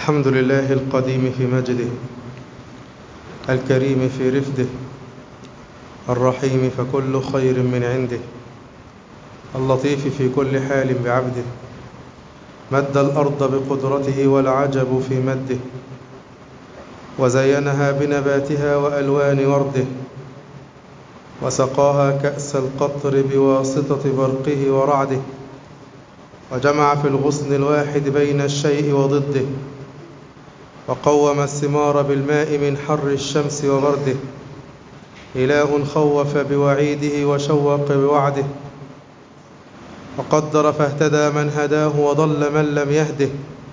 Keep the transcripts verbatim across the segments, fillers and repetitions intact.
الحمد لله القديم في مجده، الكريم في رفده، الرحيم فكل خير من عنده، اللطيف في كل حال بعبده. مد الأرض بقدرته والعجب في مده، وزينها بنباتها وألوان ورده، وسقاها كأس القطر بواسطة برقه ورعده، وجمع في الغصن الواحد بين الشيء وضده، وقوم الثمار بالماء من حر الشمس وبرده. إله خوف بوعيده وشوق بوعده، وقدر فاهتدى من هداه وضل من لم يهده،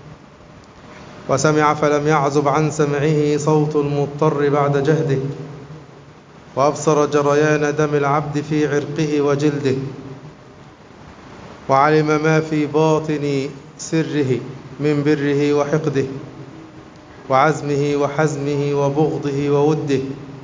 وسمع فلم يعزب عن سمعه صوت المضطر بعد جهده، وأبصر جريان دم العبد في عرقه وجلده، وعلم ما في باطن سره من بره وحقده، وعزمه وحزمه وبغضه ووده،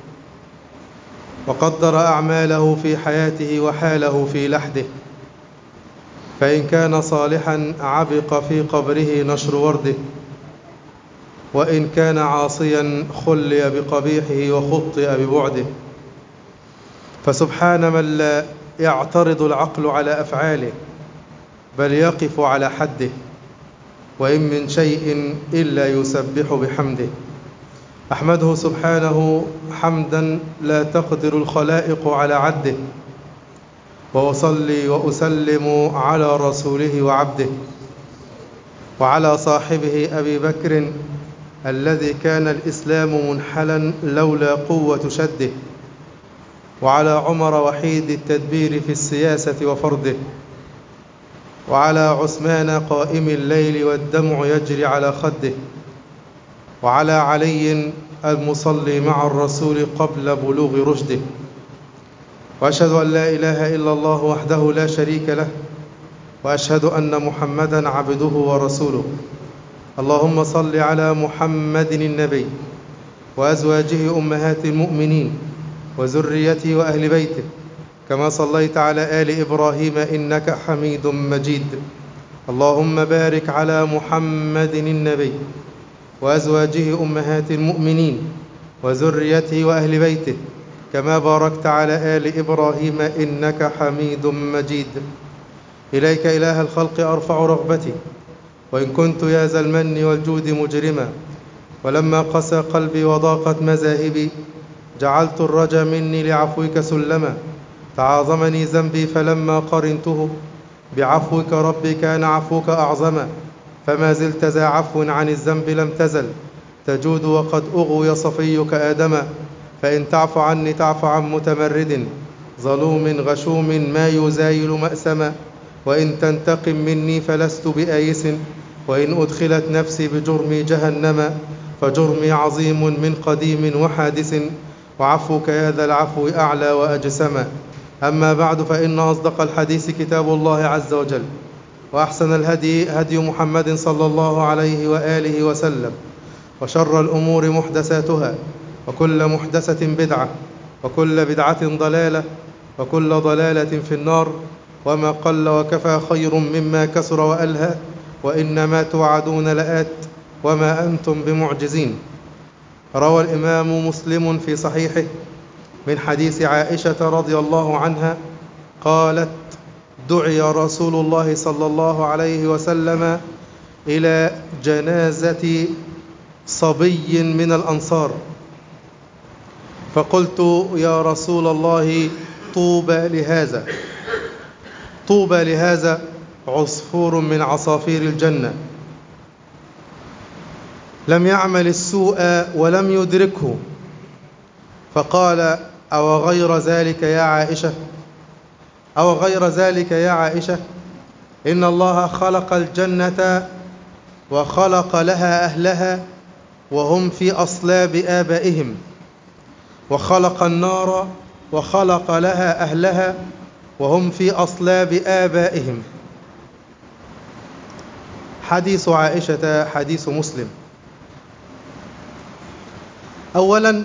وقدر أعماله في حياته وحاله في لحده. فإن كان صالحا عبق في قبره نشر ورده، وإن كان عاصيا خلي بقبيحه وخطئ ببعده. فسبحان من لا يعترض العقل على أفعاله، بل يقف على حده، وإن من شيء إلا يسبح بحمده. أحمده سبحانه حمدا لا تقدر الخلائق على عده، وأصلي وأسلم على رسوله وعبده، وعلى صاحبه أبي بكر الذي كان الإسلام منحلا لولا قوة شده، وعلى عمر وحيد التدبير في السياسة وفرده، وعلى عثمان قائم الليل والدمع يجري على خده، وعلى علي المصلي مع الرسول قبل بلوغ رشده. وأشهد أن لا إله إلا الله وحده لا شريك له، وأشهد أن محمدا عبده ورسوله. اللهم صل على محمد النبي وأزواجه أمهات المؤمنين وذريته وأهل بيته، كما صليت على آل إبراهيم إنك حميد مجيد. اللهم بارك على محمد النبي وأزواجه أمهات المؤمنين وذريته وأهل بيته، كما باركت على آل إبراهيم إنك حميد مجيد. إليك إله الخلق أرفع رغبتي، وإن كنت يا ذا المن والجود مجرما، ولما قسى قلبي وضاقت مذاهبي، جعلت الرجا مني لعفوك سلما. تعاظمني ذنبي فلما قرنته بعفوك ربي كان عفوك أعظما. فما زلت ذا عفو عن الذنب لم تزل تجود، وقد أغوي صفيك آدما. فإن تعف عني تعف عن متمرد ظلوم غشوم ما يزايل مأسما. وإن تنتقم مني فلست بآيس، وإن أدخلت نفسي بجرمي جهنما، فجرمي عظيم من قديم وحادث، وعفوك يا ذا العفو أعلى وأجسما. أما بعد، فإن أصدق الحديث كتاب الله عز وجل، وأحسن الهدي هدي محمد صلى الله عليه وآله وسلم، وشر الأمور محدثاتها، وكل محدثة بدعة، وكل بدعة ضلالة، وكل ضلالة في النار. وما قل وكفى خير مما كثر وألهى، وإنما توعدون لآت وما أنتم بمعجزين. روى الإمام مسلم في صحيحه من حديث عائشة رضي الله عنها قالت: دعي رسول الله صلى الله عليه وسلم إلى جنازة صبي من الأنصار، فقلت: يا رسول الله، طوبى لهذا، طوبى لهذا عصفور من عصافير الجنة، لم يعمل السوء ولم يدركه. فقال: أو غير ذلك يا عائشة أو غير ذلك يا عائشة إن الله خلق الجنة وخلق لها أهلها وهم في أصلاب آبائهم، وخلق النار وخلق لها أهلها وهم في أصلاب آبائهم. حديث عائشة حديث مسلم. أولا،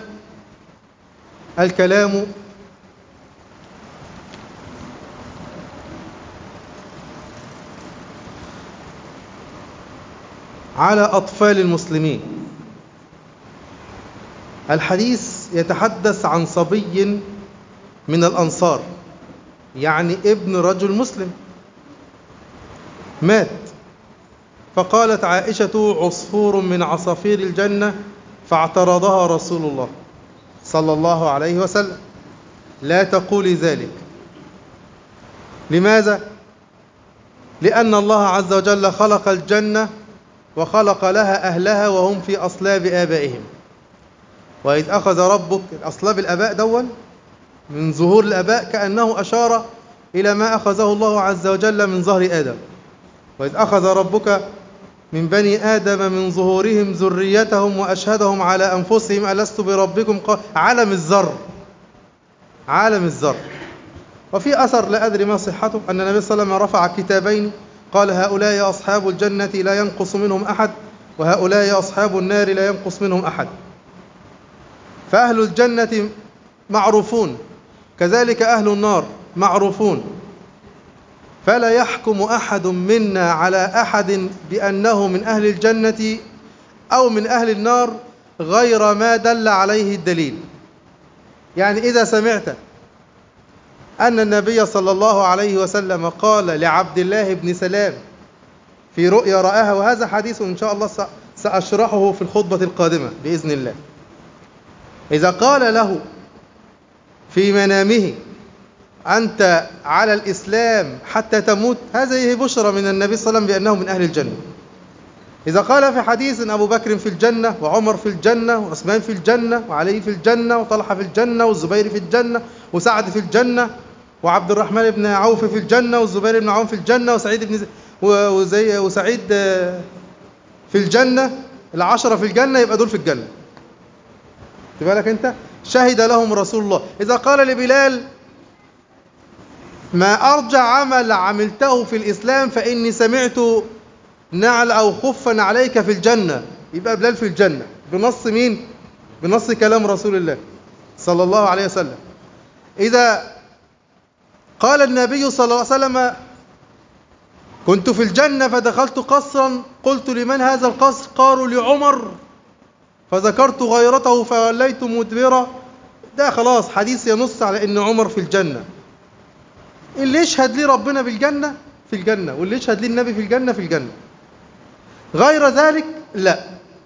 الكلام على أطفال المسلمين. الحديث يتحدث عن صبي من الأنصار، يعني ابن رجل مسلم مات، فقالت عائشة عصفور من عصافير الجنة، فاعترضها رسول الله صلى الله عليه وسلم: لا تقولي ذلك. لماذا؟ لأن الله عز وجل خلق الجنة وخلق لها أهلها وهم في أصلاب آبائهم. وإذ أخذ ربك أصلاب الآباء دول من ظهور الآباء، كأنه أشار إلى ما أخذه الله عز وجل من ظهر آدم. وإذ أخذ ربك من بني آدم من ظهورهم ذريتهم وأشهدهم على أنفسهم ألست بربكم؟ قال عالم الذر، عالم الذر. وفي أثر لا أدري ما صحته أن النبي صلى الله عليه وسلم رفع كتابين، قال هؤلاء أصحاب الجنة لا ينقص منهم أحد، وهؤلاء أصحاب النار لا ينقص منهم أحد. فأهل الجنة معروفون، كذلك أهل النار معروفون، فلا يحكم أحد منا على أحد بأنه من أهل الجنة أو من أهل النار غير ما دل عليه الدليل. يعني إذا سمعت أن النبي صلى الله عليه وسلم قال لعبد الله بن سلام في رؤيا رآها، وهذا حديث إن شاء الله سأشرحه في الخطبة القادمة بإذن الله، إذا قال له في منامه أنت على الإسلام حتى تموت، هذه بشرى من النبي صلى الله عليه وسلم بأنه من أهل الجنة. إذا قال في حديث أبو بكر في الجنة وعمر في الجنة وعثمان في الجنة وعلي في الجنة وطلحة في الجنة والزبير في الجنة وسعد في الجنة وعبد الرحمن بن عوف في الجنة والزبير بن عوف في الجنة وسعيد بن وزي وسعيد في الجنة، العشرة في الجنة، يبقى دول في الجنة. تبالك أنت شهد لهم رسول الله. إذا قال لبلال ما أرجع عمل عملته في الإسلام فإني سمعت نعل أو خفا عليك في الجنة، يبقى بلال في الجنة بنص مين؟ بنص كلام رسول الله صلى الله عليه وسلم. إذا قال النبي صلى الله عليه وسلم كنت في الجنة فدخلت قصرا قلت لمن هذا القصر؟ قالوا لعمر، فذكرت غيرته فوليت مدبرا، ده خلاص حديث ينص على أن عمر في الجنة. اللي يشهد لي ربنا بالجنة في الجنة، واللي يشهد لي النبي في الجنة في الجنة. غير ذلك لا،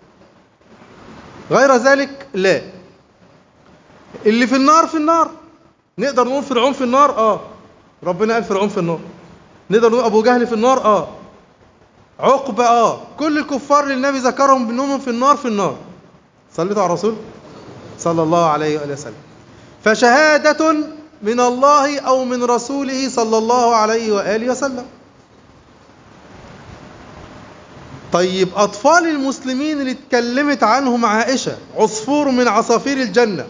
غير ذلك لا. اللي في النار في النار. نقدر نقول فرعون في النار؟ آه ربنا قال فرعون في النار. نقدر نقول أبو جهل في النار؟ آه عقبة، آه كل الكفار اللي النبي ذكرهم بأنهم في النار في النار. صليتوا على الرسول صلى الله عليه وآله وسلم. فشهادة من الله أو من رسوله صلى الله عليه وآله وسلم. طيب أطفال المسلمين اللي اتكلمت عنهم عائشة عصفور من عصافير الجنة،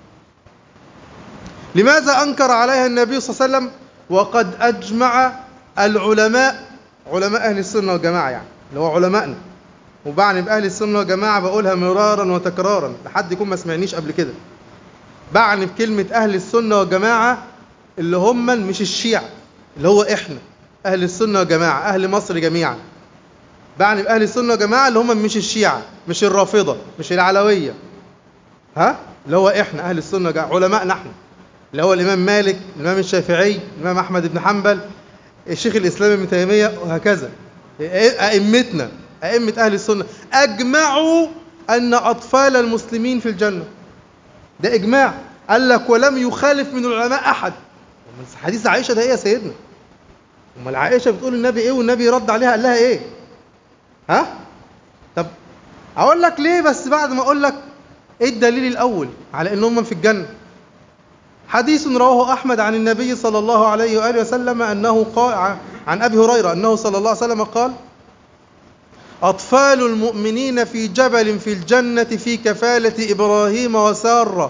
لماذا أنكر عليها النبي صلى الله عليه وسلم وقد أجمع العلماء، علماء أهل السنة والجماعة يعني اللي هو علماءنا، وبعني بأهل السنة والجماعة بقولها مرارا وتكرارا لحد يكون ما سمعنيش قبل كده، بعني بكلمة أهل السنة والجماعة اللي هم مش الشيعة، اللي هو إحنا أهل السنة والجماعة أهل مصر جميعا. بعني بأهل السنة والجماعة اللي هم مش الشيعة، مش الرافضة، مش العلوية، ها اللي هو إحنا أهل السنة والجماعة، علماء نحن، اللي هو الإمام مالك، الإمام الشافعي، الإمام أحمد بن حنبل، الشيخ الإسلام ابن تيمية، وهكذا. أئمتنا أئمة أهل السنة أجمعوا أن أطفال المسلمين في الجنة، ده إجماع. قال لك ولم يخالف من العلماء أحد. حديث عائشة ده إيه يا سيدنا؟ أمال عائشة بتقول النبي إيه والنبي رد عليها قال لها إيه؟ ها؟ طب أقول لك ليه، بس بعد ما أقول لك إيه الدليل الأول على إنهم في الجنة. حديث رواه أحمد عن النبي صلى الله عليه وآله وسلم أنه قال عن أبي هريرة أنه صلى الله عليه وسلم قال أطفال المؤمنين في جبل في الجنة في كفالة إبراهيم وسارة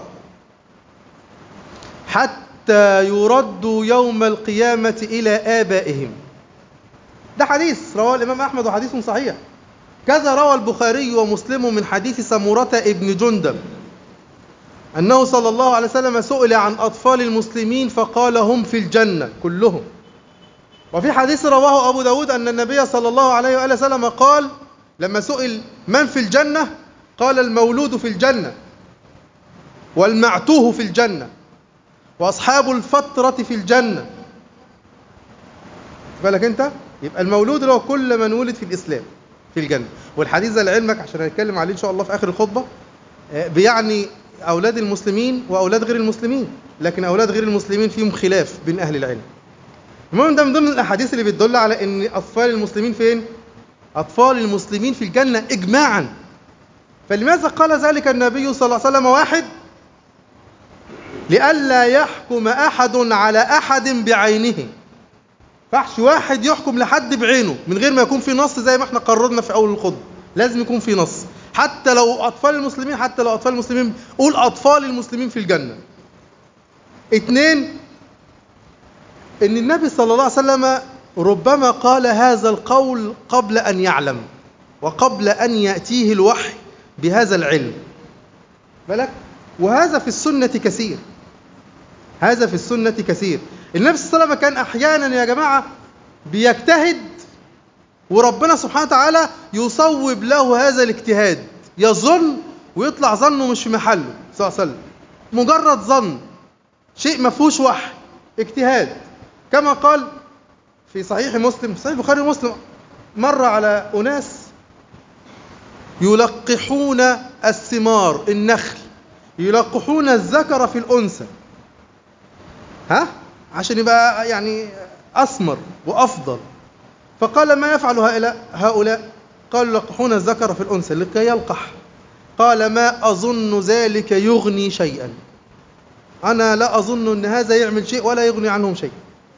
حتى يردوا يوم القيامة إلى آبائهم. ده حديث رواه الإمام أحمد وحديث صحيح. كذا روى البخاري ومسلم من حديث سمرة ابن جندب أنه صلى الله عليه وسلم سئل عن أطفال المسلمين فقال هم في الجنة كلهم. وفي حديث رواه أبو داود أن النبي صلى الله عليه وآله وسلم قال لما سئل من في الجنة قال المولود في الجنة والمعتوه في الجنة وأصحاب الفترة في الجنة. بالك أنت؟ يبقى المولود اللي هو كل من ولد في الإسلام في الجنة. والحديث ده لعلمك عشان هنتكلم عليه إن شاء الله في آخر الخطبة بيعني أولاد المسلمين وأولاد غير المسلمين، لكن أولاد غير المسلمين فيهم خلاف بين أهل العلم. المهم ده من ضمن الأحاديث اللي بتدل على أن أطفال المسلمين فين؟ أطفال المسلمين في الجنة إجماعا. فلماذا قال ذلك النبي صلى الله عليه وسلم؟ واحد، لئلا يحكم أحد على أحد بعينه. فحش واحد يحكم لحد بعينه من غير ما يكون في نص، زي ما احنا قررنا في أول الخطبة لازم يكون في نص، حتى لو أطفال المسلمين حتى لو أطفال المسلمين قول أطفال المسلمين في الجنة. اثنين، إن النبي صلى الله عليه وسلم ربما قال هذا القول قبل أن يعلم وقبل أن يأتيه الوحي بهذا العلم. بالك؟ وهذا في السنة كثير، هذا في السنة كثير. النبي صلى الله عليه وسلم كان أحيانا يا جماعة بيجتهد وربنا سبحانه وتعالى يصوب له هذا الاجتهاد، يظن ويطلع ظنه مش في محله صلى الله عليه وسلم، مجرد ظن، شيء ما فيهوش وحي، اجتهاد. كما قال في صحيح مسلم، صحيح البخاري ومسلم، مر على أناس يلقحون الثمار النخل، يلقحون الذكر في الأنثى، ها عشان يبقى يعني أثمر وأفضل. فقال ما يفعل هؤلاء هؤلاء قالوا يلقحون الذكر في الأنثى لكي يلقح. قال ما أظن ذلك يغني شيئا، أنا لا أظن أن هذا يعمل شيء ولا يغني عنهم شيء.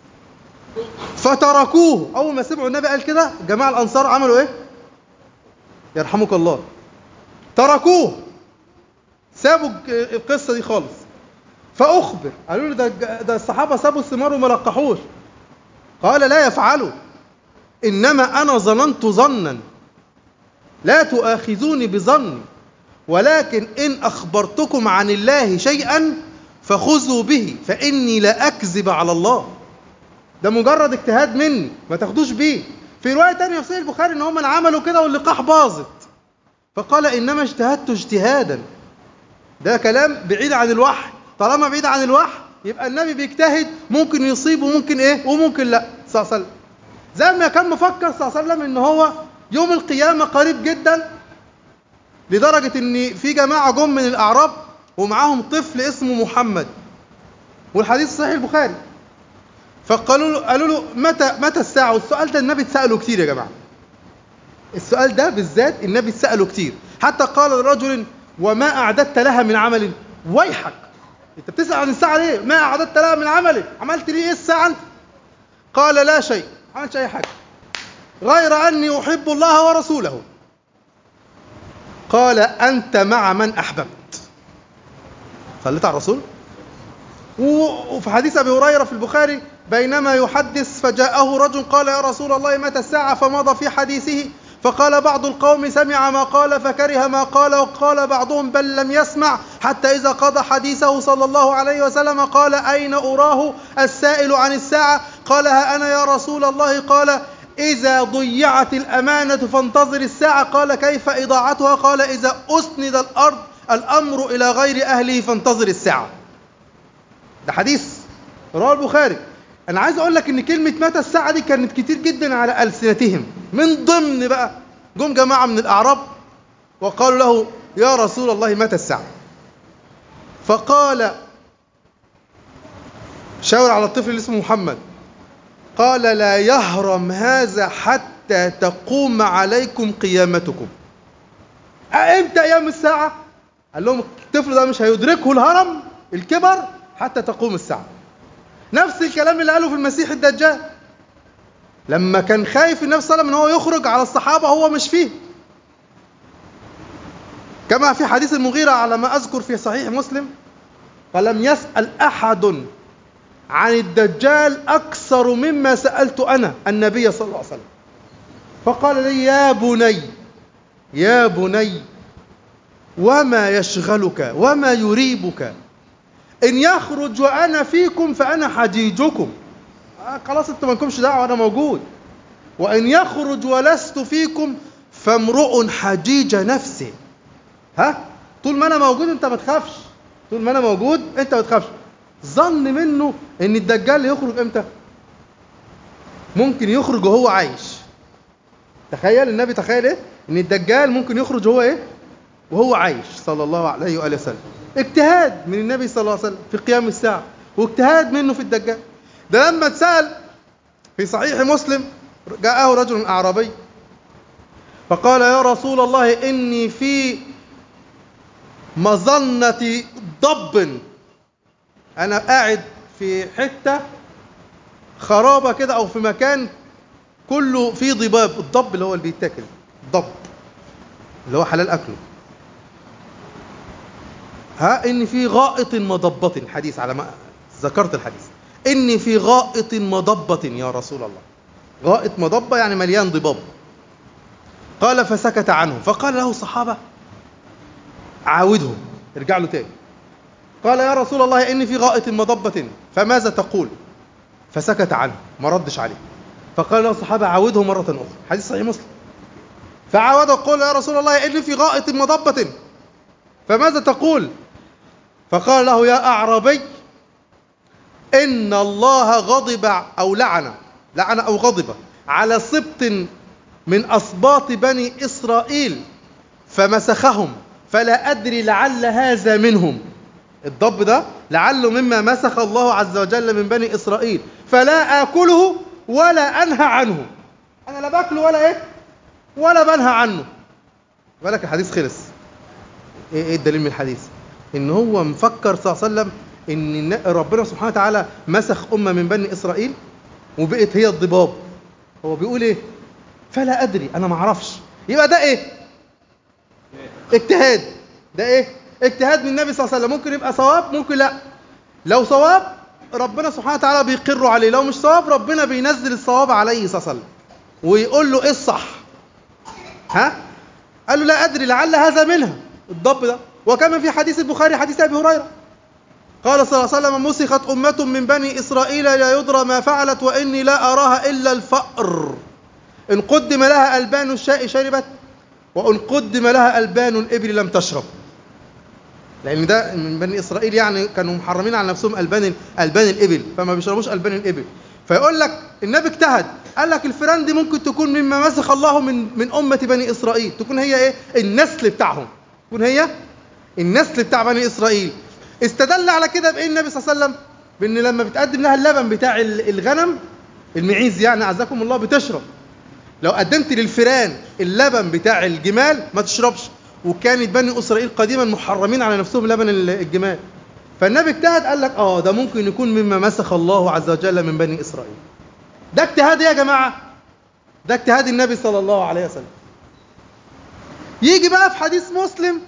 فتركوه. أول ما سمعوا النبي قال كده جماعة الأنصار عملوا إيه؟ يرحمك الله، تركوه، سابوا القصة دي خالص. فأخبر، قالوا له ده, ده الصحابة سابوا الثمار وما لقحوش. قال لا يفعلوا، إنما أنا ظننت ظنا، لا تؤاخذوني بظني، ولكن إن أخبرتكم عن الله شيئا فخذوا به فإني لا أكذب على الله. ده مجرد اجتهاد مني، ما تاخدوش بيه. في رواية تانية في صحيح البخاري إن هم عملوا كده واللقاح باظت، فقال إنما اجتهدت اجتهادا. ده كلام بعيد عن الوحي. طالما بعيد عن الوحي يبقى النبي بيجتهد، ممكن يصيب وممكن إيه وممكن لا صلى الله عليه وسلم. زي ما كان مفكر صلى الله عليه وسلم إن هو يوم القيامة قريب جدا، لدرجة إن في جماعة جم من الأعراب ومعاهم طفل اسمه محمد، والحديث صحيح البخاري. فقالوا له قالوا له متى متى الساعة؟ والسؤال ده النبي اتسأله كتير يا جماعة. السؤال ده بالذات النبي اتسأله كتير، حتى قال لرجل وما أعددت لها من عمل؟ ويحك، أنت بتسأل عن الساعة ليه؟ ما أعددت لها من عمل؟ عملت ليه إيه الساعة أنت؟ قال لا شيء، ما عملتش أي حاجة غير أني أحب الله ورسوله. قال أنت مع من أحببت. صليت على الرسول. وفي حديث أبي هريرة في البخاري بينما يحدث فجاءه رجل قال يا رسول الله متى الساعة؟ فمضى في حديثه، فقال بعض القوم سمع ما قال فكره ما قال، وقال بعضهم بل لم يسمع، حتى إذا قضى حديثه صلى الله عليه وسلم قال أين أراه السائل عن الساعة؟ قال ها أنا يا رسول الله. قال إذا ضيعت الأمانة فانتظر الساعة. قال كيف إضاعتها؟ قال إذا أسند الأرض الأمر إلى غير أهله فانتظر الساعة. ده حديث رواه البخاري. أنا عايز أقول لك إن كلمة متى الساعة دي كانت كتير جدا على ألسنتهم. من ضمن بقى جم جماعة من الأعراب وقالوا له يا رسول الله متى الساعة؟ فقال شاور على الطفل اللي اسمه محمد، قال لا يهرم هذا حتى تقوم عليكم قيامتكم. امتى ايام الساعة؟ قال لهم الطفل ده مش هيدركه الهرم الكبر حتى تقوم الساعة. نفس الكلام اللي قاله في المسيح الدجال، لما كان خايف النبي صلى الله عليه وسلم ان هو يخرج على الصحابة هو مش فيه، كما في حديث المغيرة على ما أذكر في صحيح مسلم، فلم يسأل أحد عن الدجال أكثر مما سألت أنا النبي صلى الله عليه وسلم. فقال لي يا بني يا بني وما يشغلك وما يريبك؟ إن يخرج وأنا فيكم فأنا حجيجكم. آه خلاص انتم ما لكمش دعوة، أنا موجود. وإن يخرج ولست فيكم فامرؤ حجيج نفسه. ها، طول ما انا موجود انت ما تخافش، طول ما انا موجود انت ما تخافش. ظن منه ان الدجال يخرج امتى؟ ممكن يخرج وهو عايش. تخيل النبي، تخيل ايه؟ ان الدجال ممكن يخرج هو ايه؟ وهو عايش صلى الله عليه وآله وسلم. اجتهاد من النبي صلى الله عليه وسلم في قيام الساعة، واجتهاد منه في الدجال. ده لما اتسأل في صحيح مسلم، جاءه رجل أعرابي فقال يا رسول الله إني في مظنة ضب، أنا قاعد في حتة خرابة كده أو في مكان كله فيه ضباب. الضب اللي هو اللي بيتاكل، الضب اللي هو حلال أكله. ها، إني في غائط مضبة، الحديث على ما ذكرت الحديث، إني في غائط مضبة يا رسول الله. غائط مضبة يعني مليان ضباب. قال فسكت عنه، فقال له الصحابة عاوده، ارجع له تاني. قال يا رسول الله إني في غائط مضبة فماذا تقول؟ فسكت عنه، ما ردش عليه. فقال له الصحابة عاوده مرة أخرى، حديث صحيح مسلم. فعاوده وقال يا رسول الله إني في غائط مضبة فماذا تقول؟ فقال له يا أعرابي إن الله غضب أو لعن لعن أو غضب على سبط من أسباط بني إسرائيل فمسخهم، فلا أدري لعل هذا منهم. الضب ده لعله مما مسخ الله عز وجل من بني إسرائيل، فلا آكله ولا أنهى عنه. أنا لا باكله ولا إيه ولا بنهى عنه. ولك الحديث خلص. إيه الدليل من الحديث؟ إن هو مفكر صلى الله عليه وسلم إن ربنا سبحانه وتعالى مسخ أمة من بني إسرائيل وبقت هي الضباب. هو بيقول إيه؟ فلا أدري، أنا ما أعرفش. يبقى ده إيه؟ اجتهاد. ده إيه؟ اجتهاد من النبي صلى الله عليه وسلم. ممكن يبقى صواب، ممكن لا. لو صواب ربنا سبحانه وتعالى بيقر عليه، لو مش صواب ربنا بينزل الصواب عليه صلى الله عليه وسلم ويقول له إيه الصح. ها؟ قال له لا أدري لعل هذا منها، الضب ده. وكما في حديث البخاري حديث أبي هريرة قال صلى الله عليه وسلم مسخت أمة من بني إسرائيل لا يدرى ما فعلت وإني لا أراها إلا الفأر، إن قدم لها ألبان الشاء شربت وإن قدم لها ألبان الإبل لم تشرب. لأن ده من بني إسرائيل يعني كانوا محرمين على نفسهم ألبان ألبان الإبل، فما بيشربوش ألبان الإبل. فيقول لك النبي اجتهد، قال لك الفئران دي ممكن تكون مما مسخ الله من من أمة بني إسرائيل، تكون هي إيه؟ النسل بتاعهم، تكون هي النسل بتاع بني إسرائيل. استدل على كده بإيه النبي صلى الله عليه وسلم؟ بأن لما بتقدم لها اللبن بتاع الغنم، المعيز يعني عزكم الله، بتشرب. لو قدمت للفئران اللبن بتاع الجمال ما تشربش. وكانت بني إسرائيل قديما محرمين على نفسهم لبن الجمال. فالنبي اجتهد، قال لك اه ده ممكن يكون مما مسخ الله عز وجل من بني إسرائيل. ده اجتهاد يا جماعة، ده اجتهاد النبي صلى الله عليه وسلم. يجي بقى في حديث مسلم،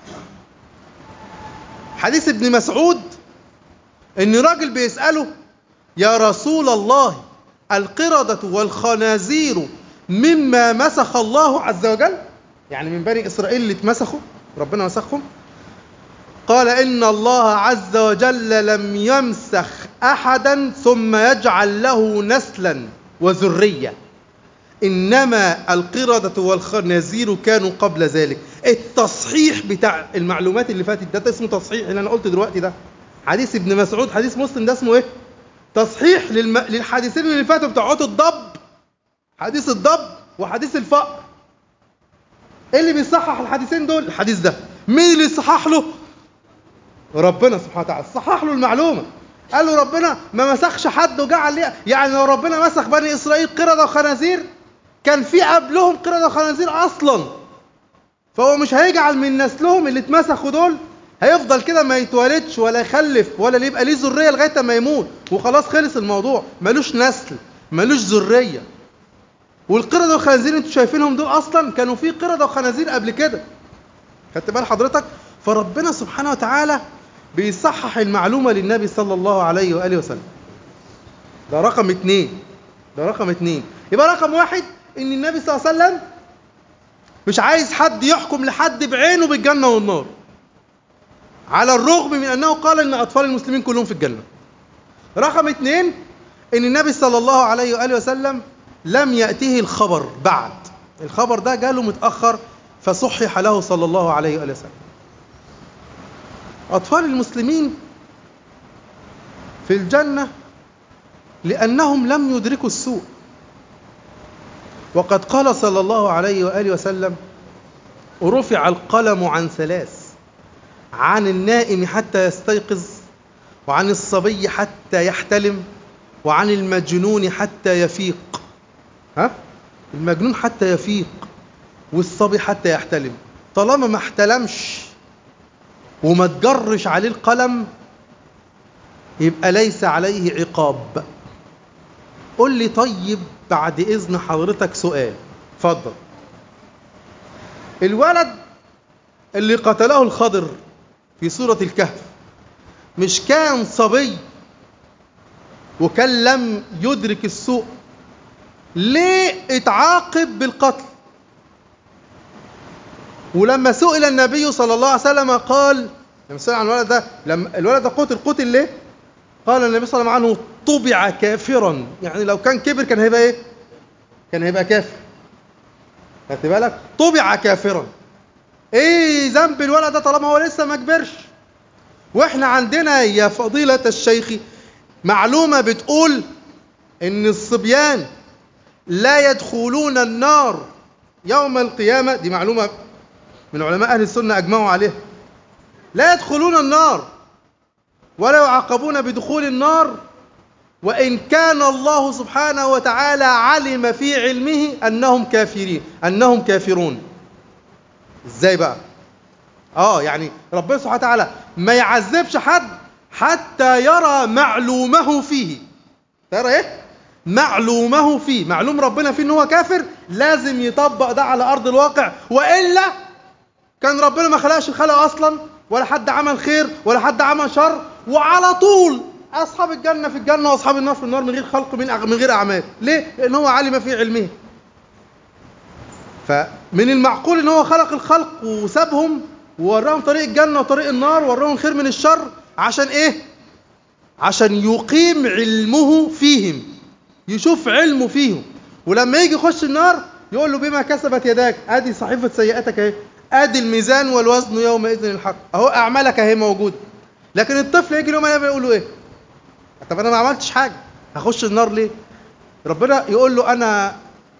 حديث ابن مسعود، ان راجل بيسأله يا رسول الله القردة والخنازير مما مسخ الله عز وجل، يعني من بني إسرائيل اللي اتمسخوا ربنا مسخهم. قال إن الله عز وجل لم يمسخ أحدا ثم يجعل له نسلا وذرية، إنما القردة والخنازير كانوا قبل ذلك. التصحيح بتاع المعلومات اللي فاتت ده اسمه تصحيح، اللي أنا قلت دلوقتي ده حديث ابن مسعود حديث مسلم، ده اسمه إيه؟ تصحيح للم... للحديثين اللي فاتوا بتاع الضب، حديث الضب وحديث الفأر. إيه اللي بيصحح الحديثين دول؟ الحديث ده. مين اللي صحح له؟ ربنا سبحانه وتعالى صحح له المعلومة. قال له ربنا ما مسخش حد وجعل ليه، يعني لو ربنا مسخ بني إسرائيل قردة وخنازير كان في قبلهم قردة وخنازير أصلا، فهو مش هيجعل من نسلهم اللي اتمسخوا دول هيفضل كده ما يتولدش ولا يخلف ولا يبقى ليه ذرية لغاية ما يموت وخلاص خلص الموضوع، ملوش نسل ملوش ذرية. والقردة والخنازير انتوا شايفينهم دول أصلا كانوا في قردة وخنازير قبل كده، خدت بال حضرتك؟ فربنا سبحانه وتعالى بيصحح المعلومة للنبي صلى الله عليه وآله وسلم. ده رقم اتنين، ده رقم اتنين. يبقى رقم واحد ان النبي صلى الله عليه وسلم مش عايز حد يحكم لحد بعينه بالجنة والنار، على الرغم من انه قال ان اطفال المسلمين كلهم في الجنة. رقم اتنين ان النبي صلى الله عليه وآله وسلم لم يأته الخبر بعد، الخبر ده جاله متأخر فصحح له صلى الله عليه وآله وسلم. أطفال المسلمين في الجنة لأنهم لم يدركوا السوء. وقد قال صلى الله عليه وآله وسلم: رفع القلم عن ثلاث، عن النائم حتى يستيقظ، وعن الصبي حتى يحتلم، وعن المجنون حتى يفيق. ها؟ المجنون حتى يفيق والصبي حتى يحتلم. طالما ما احتلمش وما تجرش عليه القلم يبقى ليس عليه عقاب. قل لي طيب بعد إذن حضرتك سؤال، اتفضل. الولد اللي قتله الخضر في سورة الكهف مش كان صبي وكان لم يدرك السوء؟ ليه اتعاقب بالقتل؟ ولما سئل النبي صلى الله عليه وسلم قال، لما سئل عن الولد ده، لما الولد ده قتل قتل ليه؟ قال النبي صلى الله عليه وسلم عنه: طبع كافرا. يعني لو كان كبر كان هيبقى ايه؟ كان هيبقى كافر. خدت بالك؟ طبع كافرا. ايه ذنب الولد ده طالما هو لسه ما كبرش؟ واحنا عندنا يا فضيلة الشيخ معلومة بتقول ان الصبيان لا يدخلون النار يوم القيامة. دي معلومة من علماء أهل السنة أجمعوا عليها. لا يدخلون النار ولا يعاقبون بدخول النار، وإن كان الله سبحانه وتعالى علم في علمه أنهم كافرين أنهم كافرون. إزاي بقى؟ آه يعني ربنا سبحانه وتعالى ما يعذبش حد حتى يرى معلومه فيه. ترى إيه؟ معلومه فيه. معلوم ربنا فيه إن هو كافر، لازم يطبق ده على أرض الواقع، وإلا كان ربنا ما خلقش الخلق أصلا، ولا حد عمل خير ولا حد عمل شر، وعلى طول أصحاب الجنة في الجنة وأصحاب النار في النار من غير خلق، من من غير أعمال. ليه؟ لأن هو علم في علمه. فمن المعقول إن هو خلق الخلق وسابهم ووراهم طريق الجنة وطريق النار، ووراهم الخير من الشر. عشان إيه؟ عشان يقيم علمه فيهم، يشوف علمه فيهم. ولما يجي يخش النار يقول له: بما كسبت يداك، ادي صحيفة سيئاتك اهي، ادي الميزان والوزن يومئذ الحق، اهو اعمالك اهي موجودة. لكن الطفل يجي يوم القيامة يقول له ايه؟ طب انا ما عملتش حاجة، هخش النار ليه؟ ربنا يقول له: انا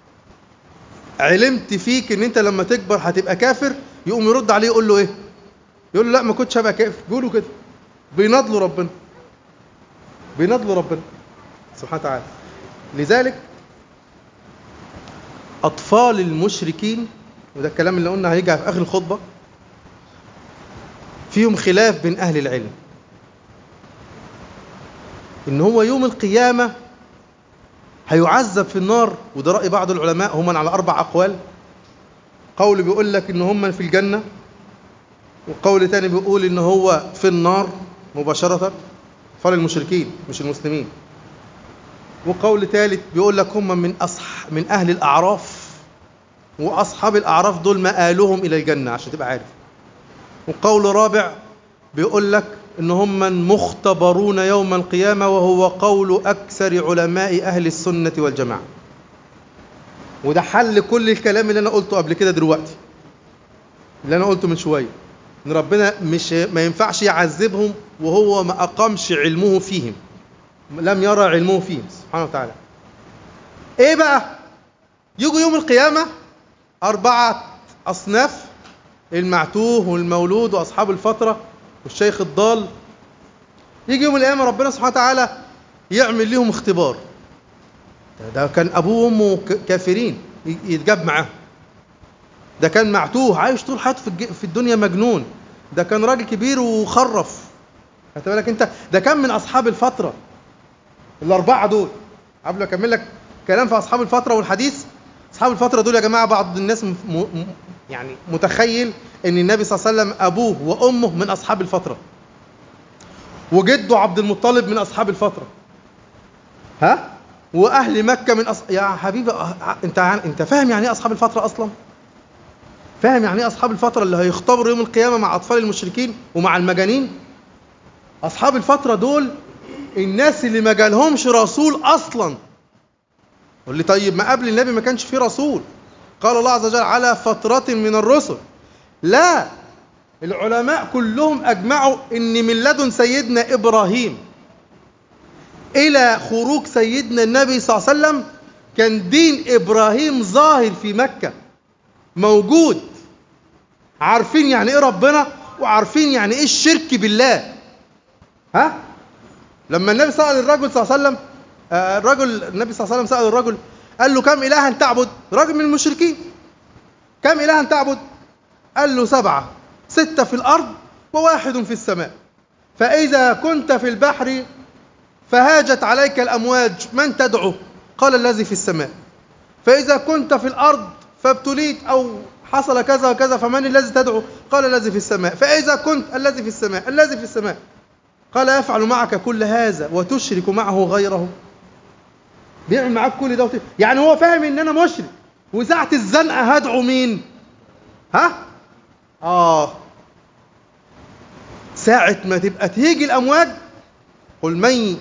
علمت فيك ان انت لما تكبر هتبقى كافر. يقوم يرد عليه يقول له ايه؟ يقول له: لا ما كنتش هبقى كافر. بيقولوا كده، بيناضلوا ربنا، بيناضلوا ربنا سبحانه وتعالى. لذلك أطفال المشركين، وده الكلام اللي قلنا هيجي في آخر الخطبة، فيهم خلاف بين أهل العلم إن هو يوم القيامة هيعذب في النار. وده رأي بعض العلماء، هم على أربع أقوال. قول بيقول لك إن هم في الجنة، وقول تاني بيقول إن هو في النار مباشرة، أطفال المشركين مش المسلمين. وقول ثالث بيقول لك هم من أصح من أهل الأعراف، وأصحاب الأعراف دول مآلهم إلى الجنة، عشان تبقى عارف. وقول رابع بيقول لك إن هم مختبرون يوم القيامة، وهو قول أكثر علماء أهل السنة والجماعة. وده حل كل الكلام اللي أنا قلته قبل كده دلوقتي، اللي أنا قلته من شوية، إن ربنا مش ما ينفعش يعذبهم وهو ما أقامش علمه فيهم، لم يرى علمه فيهم سبحانه وتعالى. إيه بقى؟ يجوا يوم القيامة أربعة أصناف: المعتوه والمولود وأصحاب الفترة والشيخ الضال. يجي يوم القيامة ربنا سبحانه وتعالى يعمل لهم اختبار. ده كان أبوه وأمه كافرين يتجاب معاهم. ده كان معتوه عايش طول حياته في الدنيا مجنون. ده كان راجل كبير وخرف. خدت بالك أنت؟ ده كان من أصحاب الفترة. الأربعة دول قبل ما أكمل لك كلام في أصحاب الفترة والحديث. أصحاب الفترة دول يا جماعة بعض الناس م... م... يعني متخيل أن النبي صلى الله عليه وسلم أبوه وأمه من أصحاب الفترة، وجده عبد المطلب من أصحاب الفترة، ها؟ وأهل مكة من أص... يا حبيبي أنت أنت فاهم يعني إيه أصحاب الفترة أصلا؟ فاهم يعني إيه أصحاب الفترة اللي هيختبروا يوم القيامة مع أطفال المشركين ومع المجانين؟ أصحاب الفترة دول الناس اللي ما جالهمش رسول أصلا. قول لي طيب ما قبل النبي ما كانش فيه رسول، قال الله عز وجل على فترة من الرسل. لا، العلماء كلهم أجمعوا إن من لدن سيدنا إبراهيم إلى خروج سيدنا النبي صلى الله عليه وسلم كان دين إبراهيم ظاهر في مكة موجود. عارفين يعني إيه ربنا، وعارفين يعني إيه الشرك بالله. ها؟ لما النبي سأل الرجل صلى الله عليه وسلم، آه الرجل النبي صلى الله عليه وسلم سأل الرجل قال له كم إلها تعبد؟ رجل من المشركين. كم إلها تعبد؟ قال له سبعة، ستة في الأرض وواحد في السماء. فإذا كنت في البحر فهاجت عليك الأمواج من تدعو؟ قال الذي في السماء. فإذا كنت في الأرض فابتليت أو حصل كذا وكذا فمن الذي تدعو؟ قال الذي في السماء. فإذا كنت الذي في السماء الذي في السماء. قال يفعل معك كل هذا وتشرك معه غيره؟ بيعمل معاك كل ده وت... يعني هو فاهم ان انا مشرك، وساعة الزنقة هدعو مين؟ ها؟ آه ساعة ما تبقى تيجي الأمواج قل من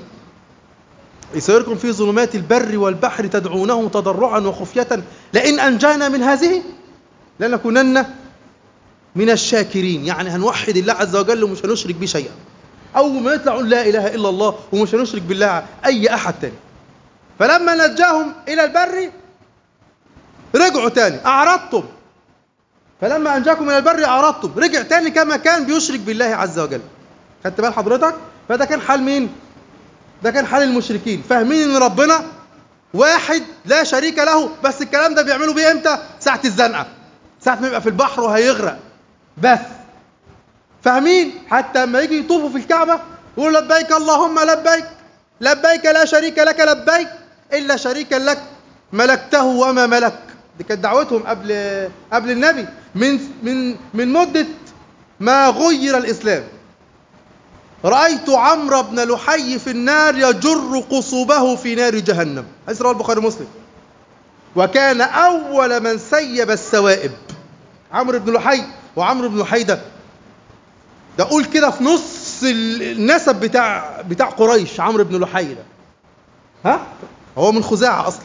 يسيركم في ظلمات البر والبحر تدعونه تضرعا وخفية لئن أنجانا من هذه لنكونن من الشاكرين. يعني هنوحد الله عز وجل ومش هنشرك به شيئا. أول ما يطلعوا لا إله إلا الله ومش هنشرك بالله أي أحد تاني. فلما نجاهم إلى البر رجعوا تاني أعرضتم، فلما أنجاكم من البر أعرضتم، رجع تاني كما كان بيشرك بالله عز وجل. خدت بال حضرتك؟ فده كان حال مين؟ ده كان حال المشركين، فاهمين ان ربنا واحد لا شريك له، بس الكلام ده بيعملوا بيه امتى؟ ساعة الزنقة، ساعة ما يبقى في البحر وهيغرق بس. فاهمين؟ حتى لما يجي يطوفوا في الكعبة يقولوا لبيك اللهم لبيك لبيك لا شريك لك لبيك إلا شريكا لك ملكته وما ملك. دي كانت دعوتهم قبل قبل النبي من من من مدة ما غير الإسلام. رأيت عمرو بن لحي في النار يجر قصوبه في نار جهنم. حديث رواه البخاري ومسلم. وكان أول من سيب السوائب عمرو بن لحي. وعمرو بن لحي ده ده قول كده في نص النسب بتاع بتاع قريش. عمرو بن لحي ده ها هو من خزاعة أصلا.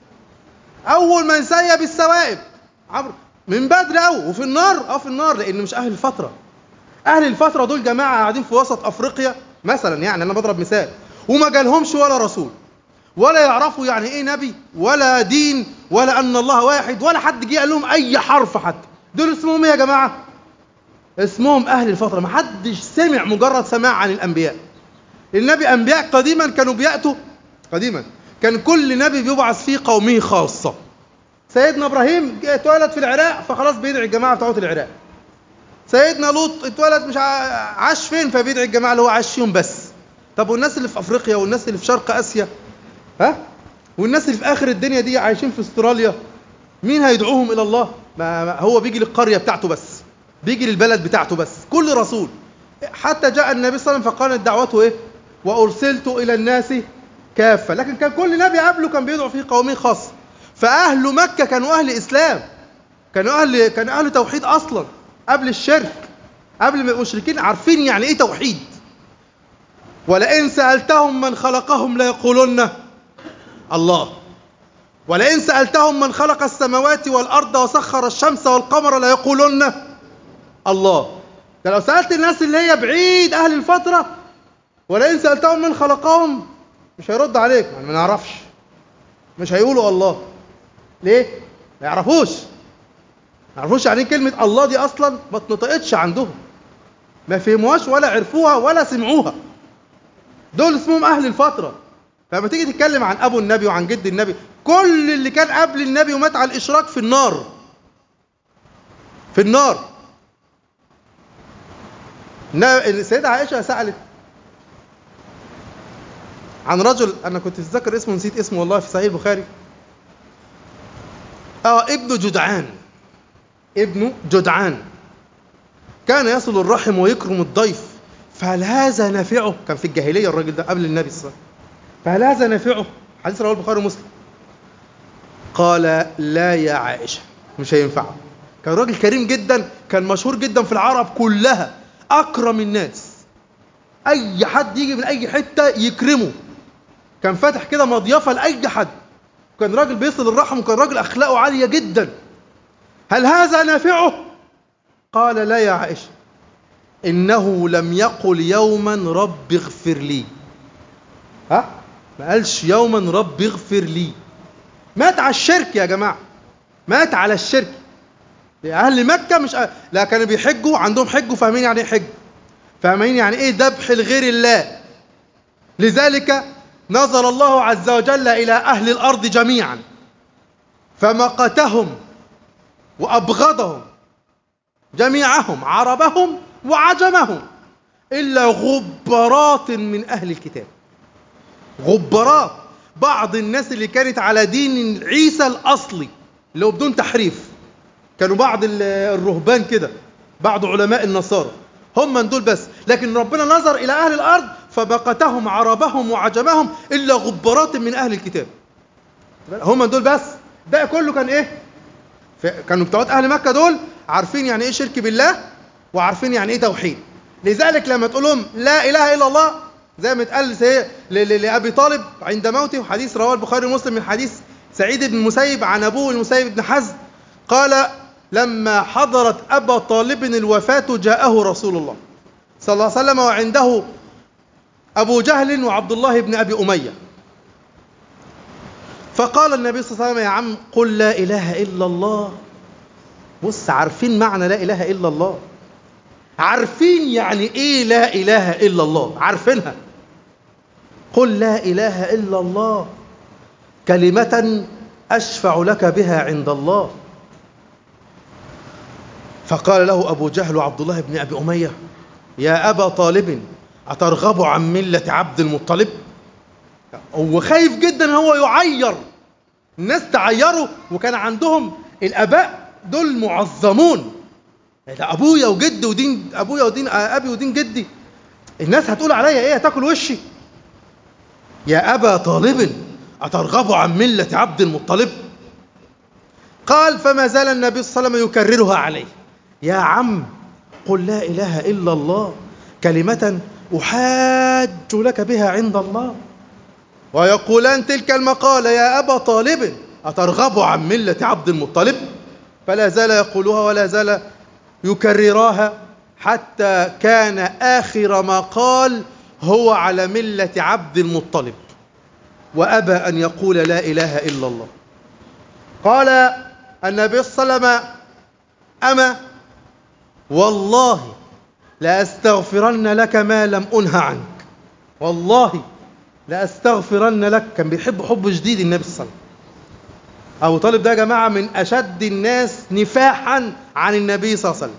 أول من سيب السوائب عمرو من بدر أو وفي النار أو في النار لأن مش أهل الفترة. أهل الفترة دول جماعة قاعدين في وسط أفريقيا مثلا، يعني أنا بضرب مثال، وما جالهمش ولا رسول ولا يعرفوا يعني إيه نبي ولا دين ولا أن الله واحد ولا حد جه قال لهم أي حرف حتى. دول اسمهم إيه يا جماعة؟ اسمهم أهل الفترة. ما حدش سمع مجرد سماع عن الأنبياء. النبي أنبياء قديما كانوا بيأتوا قديما كان كل نبي بيبعث فيه قومه خاصة. سيدنا إبراهيم اتولد في العراق فخلاص بيدعي الجماعة بتوع العراق. سيدنا لوط اتولد مش عاش فين فبيدعي الجماعة اللي هو عاش فيهم بس. طب والناس اللي في أفريقيا والناس اللي في شرق آسيا ها والناس اللي في آخر الدنيا دي عايشين في استراليا مين هيدعوهم إلى الله؟ ما هو بيجي للقرية بتاعته بس، بيجي للبلد بتاعته بس. كل رسول حتى جاء النبي صلى الله عليه وسلم فقالت دعوته إيه؟ وأرسلت إلى الناس كافة. لكن كان كل نبي قبله كان بيدعو فيه قومين خاصة. فأهل مكة كانوا أهل إسلام، كانوا أهل كانوا أهل توحيد أصلا قبل الشرك، قبل ما المشركين عارفين يعني إيه توحيد. ولئن سألتهم من خلقهم ليقولن الله، ولئن سألتهم من خلق السماوات والأرض وسخر الشمس والقمر ليقولن الله. ده لو سألت الناس اللي هي بعيد أهل الفترة ولئن سألتهم من خلقهم مش هيرد عليك، يعني ما نعرفش، مش هيقولوا الله. ليه؟ ما يعرفوش ما يعرفوش يعني كلمة الله دي أصلا ما اتنطقتش عندهم، ما فهموهاش ولا عرفوها ولا سمعوها. دول اسمهم أهل الفترة. فلما تيجي تتكلم عن أبو النبي وعن جد النبي، كل اللي كان قبل النبي ومات على الإشراك في النار في النار. السيدة عائشة سألت عن رجل أنا كنت أتذكر اسمه نسيت اسمه والله في صحيح البخاري. آه ابن جدعان ابن جدعان كان يصل الرحم ويكرم الضيف، فهل هذا نافعه؟ كان في الجاهلية الراجل ده قبل النبي صلى الله عليه وسلم. فهل هذا نافعه؟ حديث رواه البخاري ومسلم. قال لا يا عائشة مش هينفعه. كان راجل كريم جدا، كان مشهور جدا في العرب كلها، أكرم الناس، أي حد يجي من أي حتة يكرمه. كان فاتح كده مضيافة لأي حد. كان راجل بيصل الرحم وكان راجل أخلاقه عالية جدا. هل هذا نافعه؟ قال لا يا عائشة، إنه لم يقل يوما رب اغفر لي. ها؟ ما قالش يوما رب اغفر لي. مات على الشرك يا جماعة، مات على الشرك. أهل مكة مش أهل. لا، كانوا بيحجوا، عندهم حج وفاهمين يعني إيه حج، فاهمين يعني إيه ذبح لغير الله. لذلك نظر الله عز وجل إلى أهل الأرض جميعا فمقتهم وأبغضهم جميعهم، عربهم وعجمهم، إلا غبرات من أهل الكتاب. غبرات، بعض الناس اللي كانت على دين عيسى الأصلي اللي هو بدون تحريف. كانوا بعض الرهبان كده، بعض علماء النصارى، هم من دول بس. لكن ربنا نظر إلى أهل الأرض فبقتهم عربهم وعجمهم إلا غبرات من أهل الكتاب. هم من دول بس. ده كله كان إيه؟ كانوا بتوع أهل مكة دول عارفين يعني إيه شرك بالله، وعارفين يعني إيه توحيد. لذلك لما تقول لهم لا إله إلا الله، زي ما اتقال لأبي طالب عند موته، وحديث رواه البخاري ومسلم من حديث سعيد بن المسيب عن أبوه المسيب بن حزم، قال لما حضرت أبا طالب الوفاة جاءه رسول الله صلى الله عليه وسلم وعنده أبو جهل وعبد الله بن أبي أمية، فقال النبي صلى الله عليه وسلم يا عم قل لا إله إلا الله. بص، عارفين معنى لا إله إلا الله، عارفين يعني إيه لا إله إلا الله، عارفينها. قل لا إله إلا الله كلمة أشفع لك بها عند الله. فقال له أبو جهل وعبد الله بن أبي أمية يا أبا طالب أترغب عن ملة عبد المطلب؟ هو خايف جدا هو يعير، الناس تعيروا، وكان عندهم الآباء دول معظمون، ده أبويا وجدي ودين أبويا ودين أبي ودين جدي، الناس هتقول عليا إيه؟ هتاكل وشي. يا أبا طالب أترغب عن ملة عبد المطلب؟ قال فما زال النبي صلى الله عليه وسلم يكررها عليه، يا عم قل لا إله إلا الله كلمة أحاج لك بها عند الله. ويقولان تلك المقالة يا أبا طالب أترغب عن ملة عبد المطلب؟ فلا زال يقولها ولا زال يكرراها، حتى كان آخر ما قال هو على ملة عبد المطلب، وأبى أن يقول لا إله إلا الله. قال النبي صلى الله عليه وسلم أما والله لأستغفرن لك ما لم أنه عنك، والله لأستغفرن لك. كان بيحب حب شديد النبي صلى الله عليه وسلم. أبو طالب ده يا جماعة من أشد الناس نفاحا عن النبي صلى الله عليه وسلم،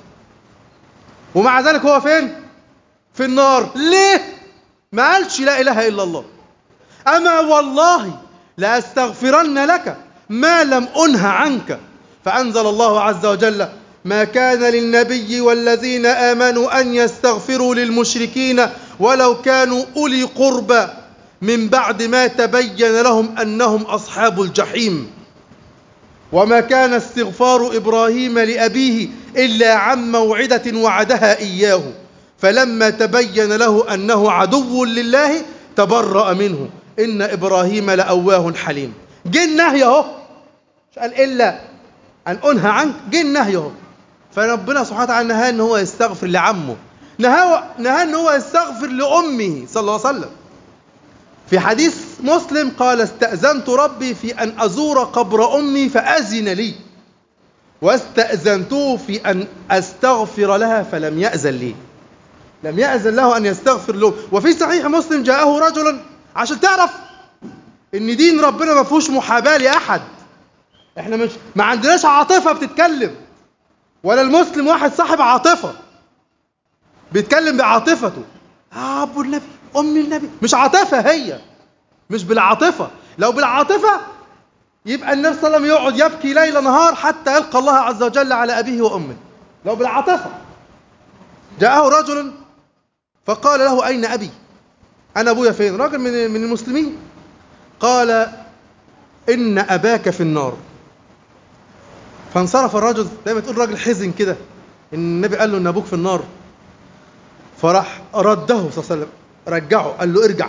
ومع ذلك هو فين؟ في النار. ليه؟ ما قالش لا إله إلا الله. أما والله لأستغفرن لك ما لم أنه عنك. فأنزل الله عز وجل ما كان للنبي والذين آمنوا أن يستغفروا للمشركين ولو كانوا أولي قربى من بعد ما تبين لهم أنهم أصحاب الجحيم. وما كان استغفار إبراهيم لأبيه إلا عن موعدة وعدها إياه فلما تبين له أنه عدو لله تبرأ منه إن إبراهيم لأواه حليم. جه النهي اهو، مش قال إلا أن أنهى عنك، جه النهي اهو. فربنا سبحانه وتعالى نهاه أن هو يستغفر لعمه، نهاه نهاه أن هو يستغفر لأمه صلى الله عليه وسلم. في حديث مسلم قال استأذنت ربي في أن أزور قبر أمي فأذن لي، واستأذنته في أن أستغفر لها فلم يأذن لي، لم يأذن له أن يستغفر له. وفي صحيح مسلم جاءه رجل، عشان تعرف إن دين ربنا ما فيهوش محاباة لأحد. إحنا مش ما عندناش عاطفة بتتكلم، ولا المسلم واحد صاحب عاطفة بيتكلم بعاطفته. آه أبو النبي أم النبي، مش عاطفة، هي مش بالعاطفة. لو بالعاطفة يبقى النبي صلى الله عليه وسلم يقعد يبكي ليل نهار حتى يلقى الله عز وجل على أبيه وأمه. لو بالعاطفة. جاءه رجل فقال له أين أبي؟ أنا أبويا فين؟ راجل من من المسلمين. قال إن أباك في النار. فانصرف الرجل، دايما تقول راجل حزن كده إن النبي قال له إن أبوك في النار، فراح رده صلى الله عليه وسلم، رجعه، قال له ارجع،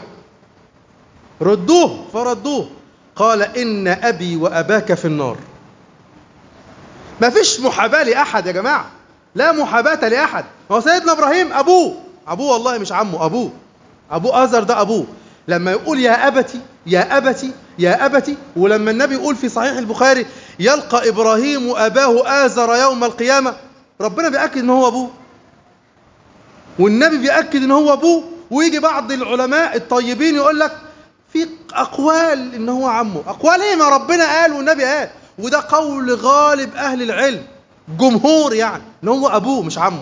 ردوه فردوه. قال إن أبي وأباك في النار ما فيش محاباة لأحد يا جماعة، لا محاباة لأحد. هو سيدنا إبراهيم أبوه، أبوه والله مش عمه، أبوه، أبوه آزر ده أبوه. لما يقول يا أبتي يا أبتي يا أبتي، ولما النبي يقول في صحيح البخاري يلقى إبراهيم أباه آزر يوم القيامة، ربنا بيأكد إن هو أبوه، والنبي بيأكد إن هو أبوه. ويجي بعض العلماء الطيبين يقول لك في أقوال إن هو عمه. أقوال إيه؟ ما ربنا قال والنبي قال، وده قول غالب أهل العلم، جمهور يعني، إن هو أبوه مش عمه.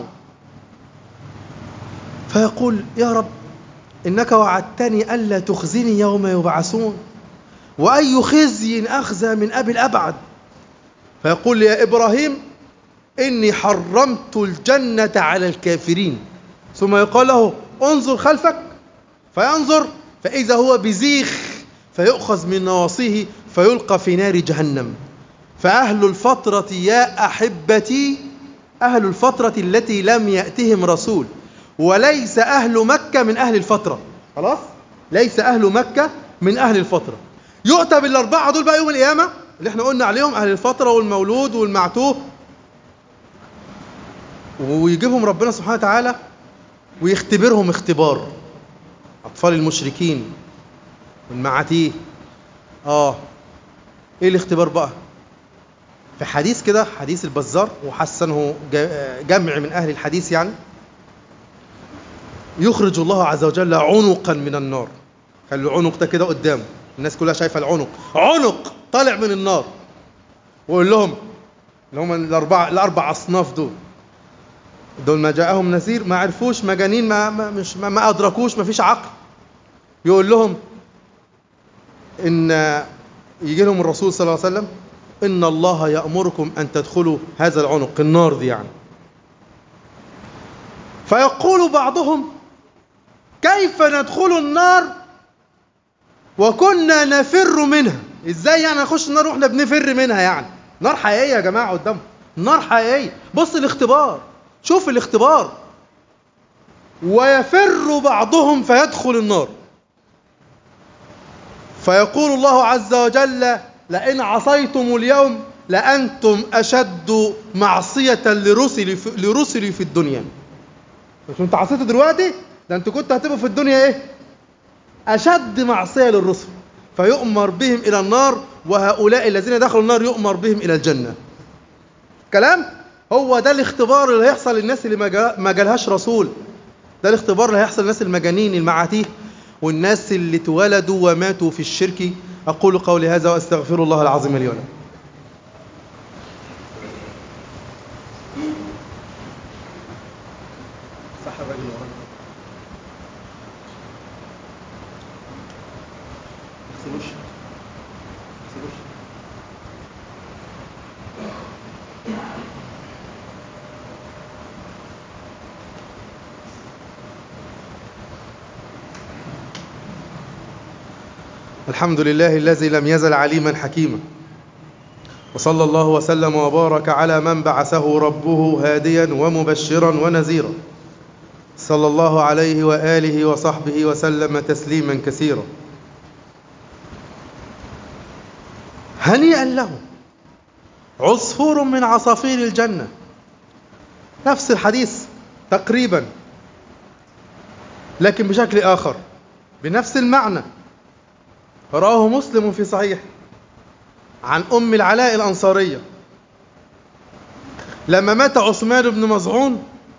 فيقول يا رب إنك وعدتني ألا تخزني يوم يبعثون، وأي خزي أخزى من أبي الأبعد. فيقول يا إبراهيم إني حرمت الجنة على الكافرين. ثم يقال له انظر خلفك، فينظر فإذا هو بزيخ فيؤخذ من نواصيه فيلقى في نار جهنم. فأهل الفترة يا أحبتي أهل الفترة التي لم يأتهم رسول، وليس أهل مكة من أهل الفترة. خلاص، ليس أهل مكة من أهل الفترة. يؤتى بالأربعة دول بقى يوم القيامة اللي احنا قلنا عليهم، أهل الفترة والمولود والمعتوه، ويجيبهم ربنا سبحانه وتعالى ويختبرهم اختبار. أطفال المشركين والمعاتيه. آه إيه الاختبار بقى؟ في حديث كده، حديث البزار وحسنه جمع من أهل الحديث يعني، يخرج الله عز وجل عنقا من النار. خلوا العنق ده كده قدامه، الناس كلها شايفة العنق، عنق طالع من النار. ويقول لهم اللي هم الأربع الأربع أصناف دول، دول ما جاءهم نذير، ما عرفوش، مجانين، ما ما مش ما, ما أدركوش، ما فيش عقل. يقول لهم إن يجي لهم الرسول صلى الله عليه وسلم إن الله يأمركم أن تدخلوا هذا العنق، النار دي يعني. فيقول بعضهم كيف ندخل النار وكنا نفر منها؟ إزاي يعني نخش النار وإحنا بنفر منها؟ يعني نار حقيقية يا جماعة قدامهم، نار حقيقية. بص الاختبار، شوف الاختبار. ويفر بعضهم فيدخل النار، فيقول الله عز وجل لئن عصيتم اليوم لأنتم أشد معصية لرسلي في, لرسلي في الدنيا. مش انت عصيتوا دلوقتي، ده انت كنت هتبقوا في الدنيا ايه؟ أشد معصية للرسل. فيؤمر بهم إلى النار، وهؤلاء الذين دخلوا النار يؤمر بهم إلى الجنة. كلام. هو ده الاختبار اللي هيحصل للناس اللي ما جالهاش رسول. ده الاختبار اللي هيحصل للناس المجانين المعاتيه والناس اللي اتولدوا وماتوا في الشرك. أقول قولي هذا وأستغفر الله العظيم لي ولكم. الحمد لله الذي لم يزل عليما حكيما، وصلى الله وسلم وبارك على من بعثه ربه هاديا ومبشرا ونذيرا، صلى الله عليه وآله وصحبه وسلم تسليما كثيرا. هنيئا له عصفور من عصافير الجنة. نفس الحديث تقريبا لكن بشكل آخر، بنفس المعنى. رواه مسلم في صحيح عن أم العلاء الأنصارية لما مات عثمان بن مظعون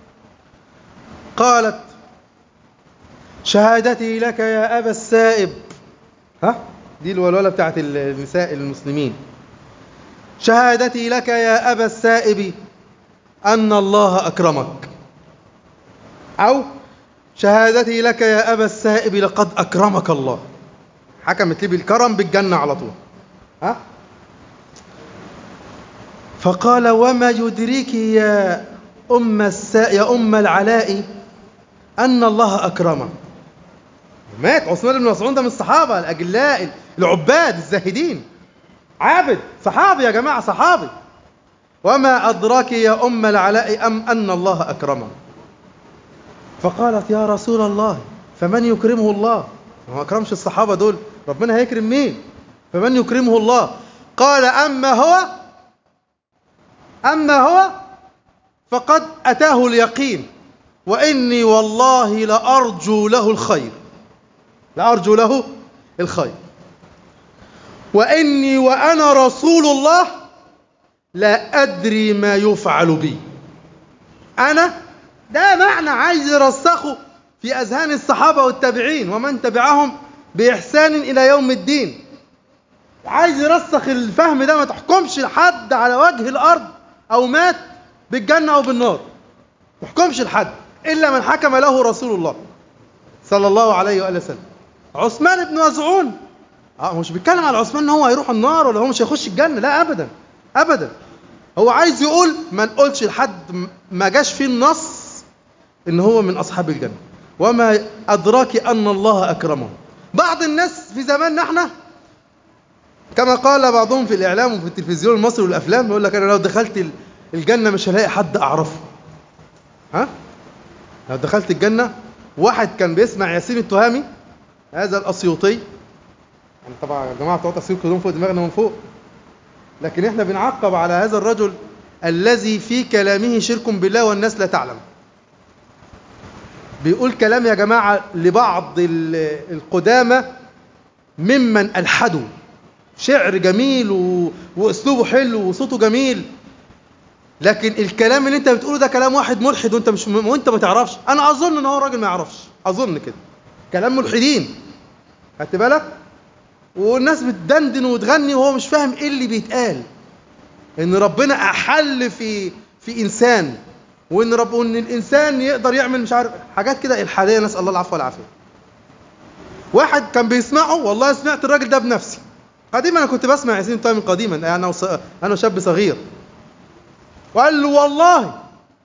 قالت شهادتي لك يا أبا السائب. ها دي الولولة بتاعت النساء المسلمين. شهادتي لك يا أبا السائب أن الله أكرمك، أو شهادتي لك يا أبا السائب لقد أكرمك الله. حكمت لي بالكرم بالجنة على طول. ها فقال وما يدريك يا أم السا... يا أم العلاء أن الله أكرمه. مات عثمان بن مسعود، ده من الصحابة الأجلاء العباد الزاهدين، عابد صحابي يا جماعة، صحابي. وما أدراك يا أم العلاء أم أن الله أكرمه. فقالت يا رسول الله فمن يكرمه الله؟ ما أكرمش الصحابة دول، ربنا هيكرم مين؟ فمن يكرمه الله؟ قال أما هو أما هو فقد أتاه اليقين، وإني والله لأرجو له الخير، لأرجو له الخير، وإني وأنا رسول الله لا أدري ما يفعل بي. أنا ده معنى عايز يرسخه في أذهان الصحابة والتابعين ومن تبعهم بإحسان إلى يوم الدين. عايز يرسخ الفهم ده، ما تحكمش لحد على وجه الأرض أو مات بالجنة أو بالنار، ما تحكمش لحد إلا من حكم له رسول الله صلى الله عليه وآله وسلم. عثمان بن مظعون اه مش بيتكلم على عثمان ان هو هيروح النار ولا هو مش هيخش الجنة، لا أبدا أبدا. هو عايز يقول ما نقولش لحد ما جاش فيه النص ان هو من أصحاب الجنة، وما أدراك أن الله أكرمه. بعض الناس في زماننا احنا كما قال بعضهم في الإعلام وفي التلفزيون المصري والأفلام، يقول لك أنا لو دخلت الجنة مش هلاقي حد أعرفه. ها؟ لو دخلت الجنة، واحد كان بيسمع ياسين التهامي هذا الأسيوطي، يعني طبعا يا جماعة بتوع أسيوط كلهم فوق دماغنا من فوق، لكن احنا بنعقب على هذا الرجل الذي في كلامه شرك بالله والناس لا تعلم. بيقول كلام يا جماعة لبعض القدامى ممن ألحدوا، شعر جميل و... وأسلوبه حلو وصوته جميل، لكن الكلام اللي انت بتقوله ده كلام واحد ملحد وانت مش م... وانت ما تعرفش. انا اظن ان هو راجل ما يعرفش، اظن كده كلام ملحدين، خدت بالك؟ والناس بتدندن وتغني وهو مش فاهم ايه اللي بيتقال، ان ربنا احل في في انسان، وان رب وان الانسان يقدر يعمل مش عارف حاجات كده الحاديه، نسال الله العفو والعافيه. واحد كان بيسمعه، والله سمعت الراجل ده بنفسي قديما، انا كنت بسمع ياسين التهامي قديما، انا وص... انا شاب صغير، وقال له والله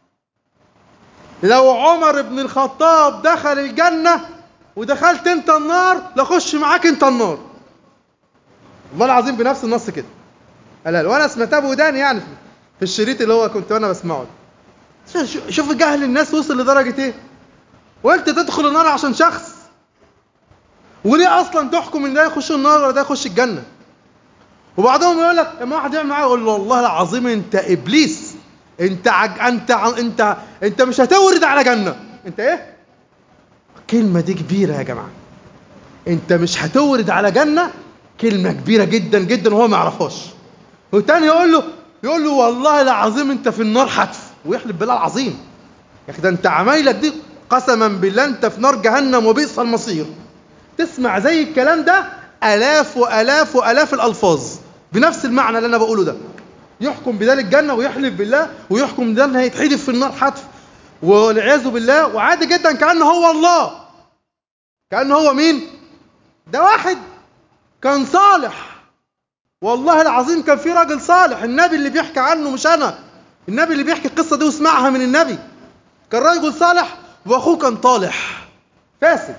لو عمر بن الخطاب دخل الجنة ودخلت انت النار لخش معاك انت النار، والله العظيم بنفس النص كده قال. وانا سمعتها بوداني يعني في الشريط اللي هو كنت وانا بسمعه. شوف جهل الناس وصل لدرجة ايه، وانت تدخل النار عشان شخص، وليه اصلا تحكم ان ده يخش النار ولا ده يخش الجنة؟ وبعضهم يقول لك لما واحد يعمل معاه يقول له والله العظيم انت ابليس، انت عج... انت ع... انت انت مش هتورد على جنة. انت ايه؟ كلمة دي كبيرة يا جماعة، انت مش هتورد على جنة، كلمة كبيرة جدا جدا وهو ما يعرفهاش. والتاني يقول له يقول له والله العظيم انت في النار حتف، ويحلف بالله العظيم يا اخي ده انت عمايلك دي قسما بالله انت في نار جهنم وبئس المصير. تسمع زي الكلام ده الاف والاف والاف الالفاظ بنفس المعنى اللي انا بقوله ده، يحكم بذلك الجنة ويحلف بالله ويحكم بذلك هيتحدف في النار حتف والعياذ بالله، وعادي جدا كأنه هو الله، كأنه هو مين؟ ده واحد كان صالح، والله العظيم كان في راجل صالح، النبي اللي بيحكي عنه مش أنا، النبي اللي بيحكي القصة دي واسمعها من النبي، كان راجل صالح وأخوه كان طالح فاسد،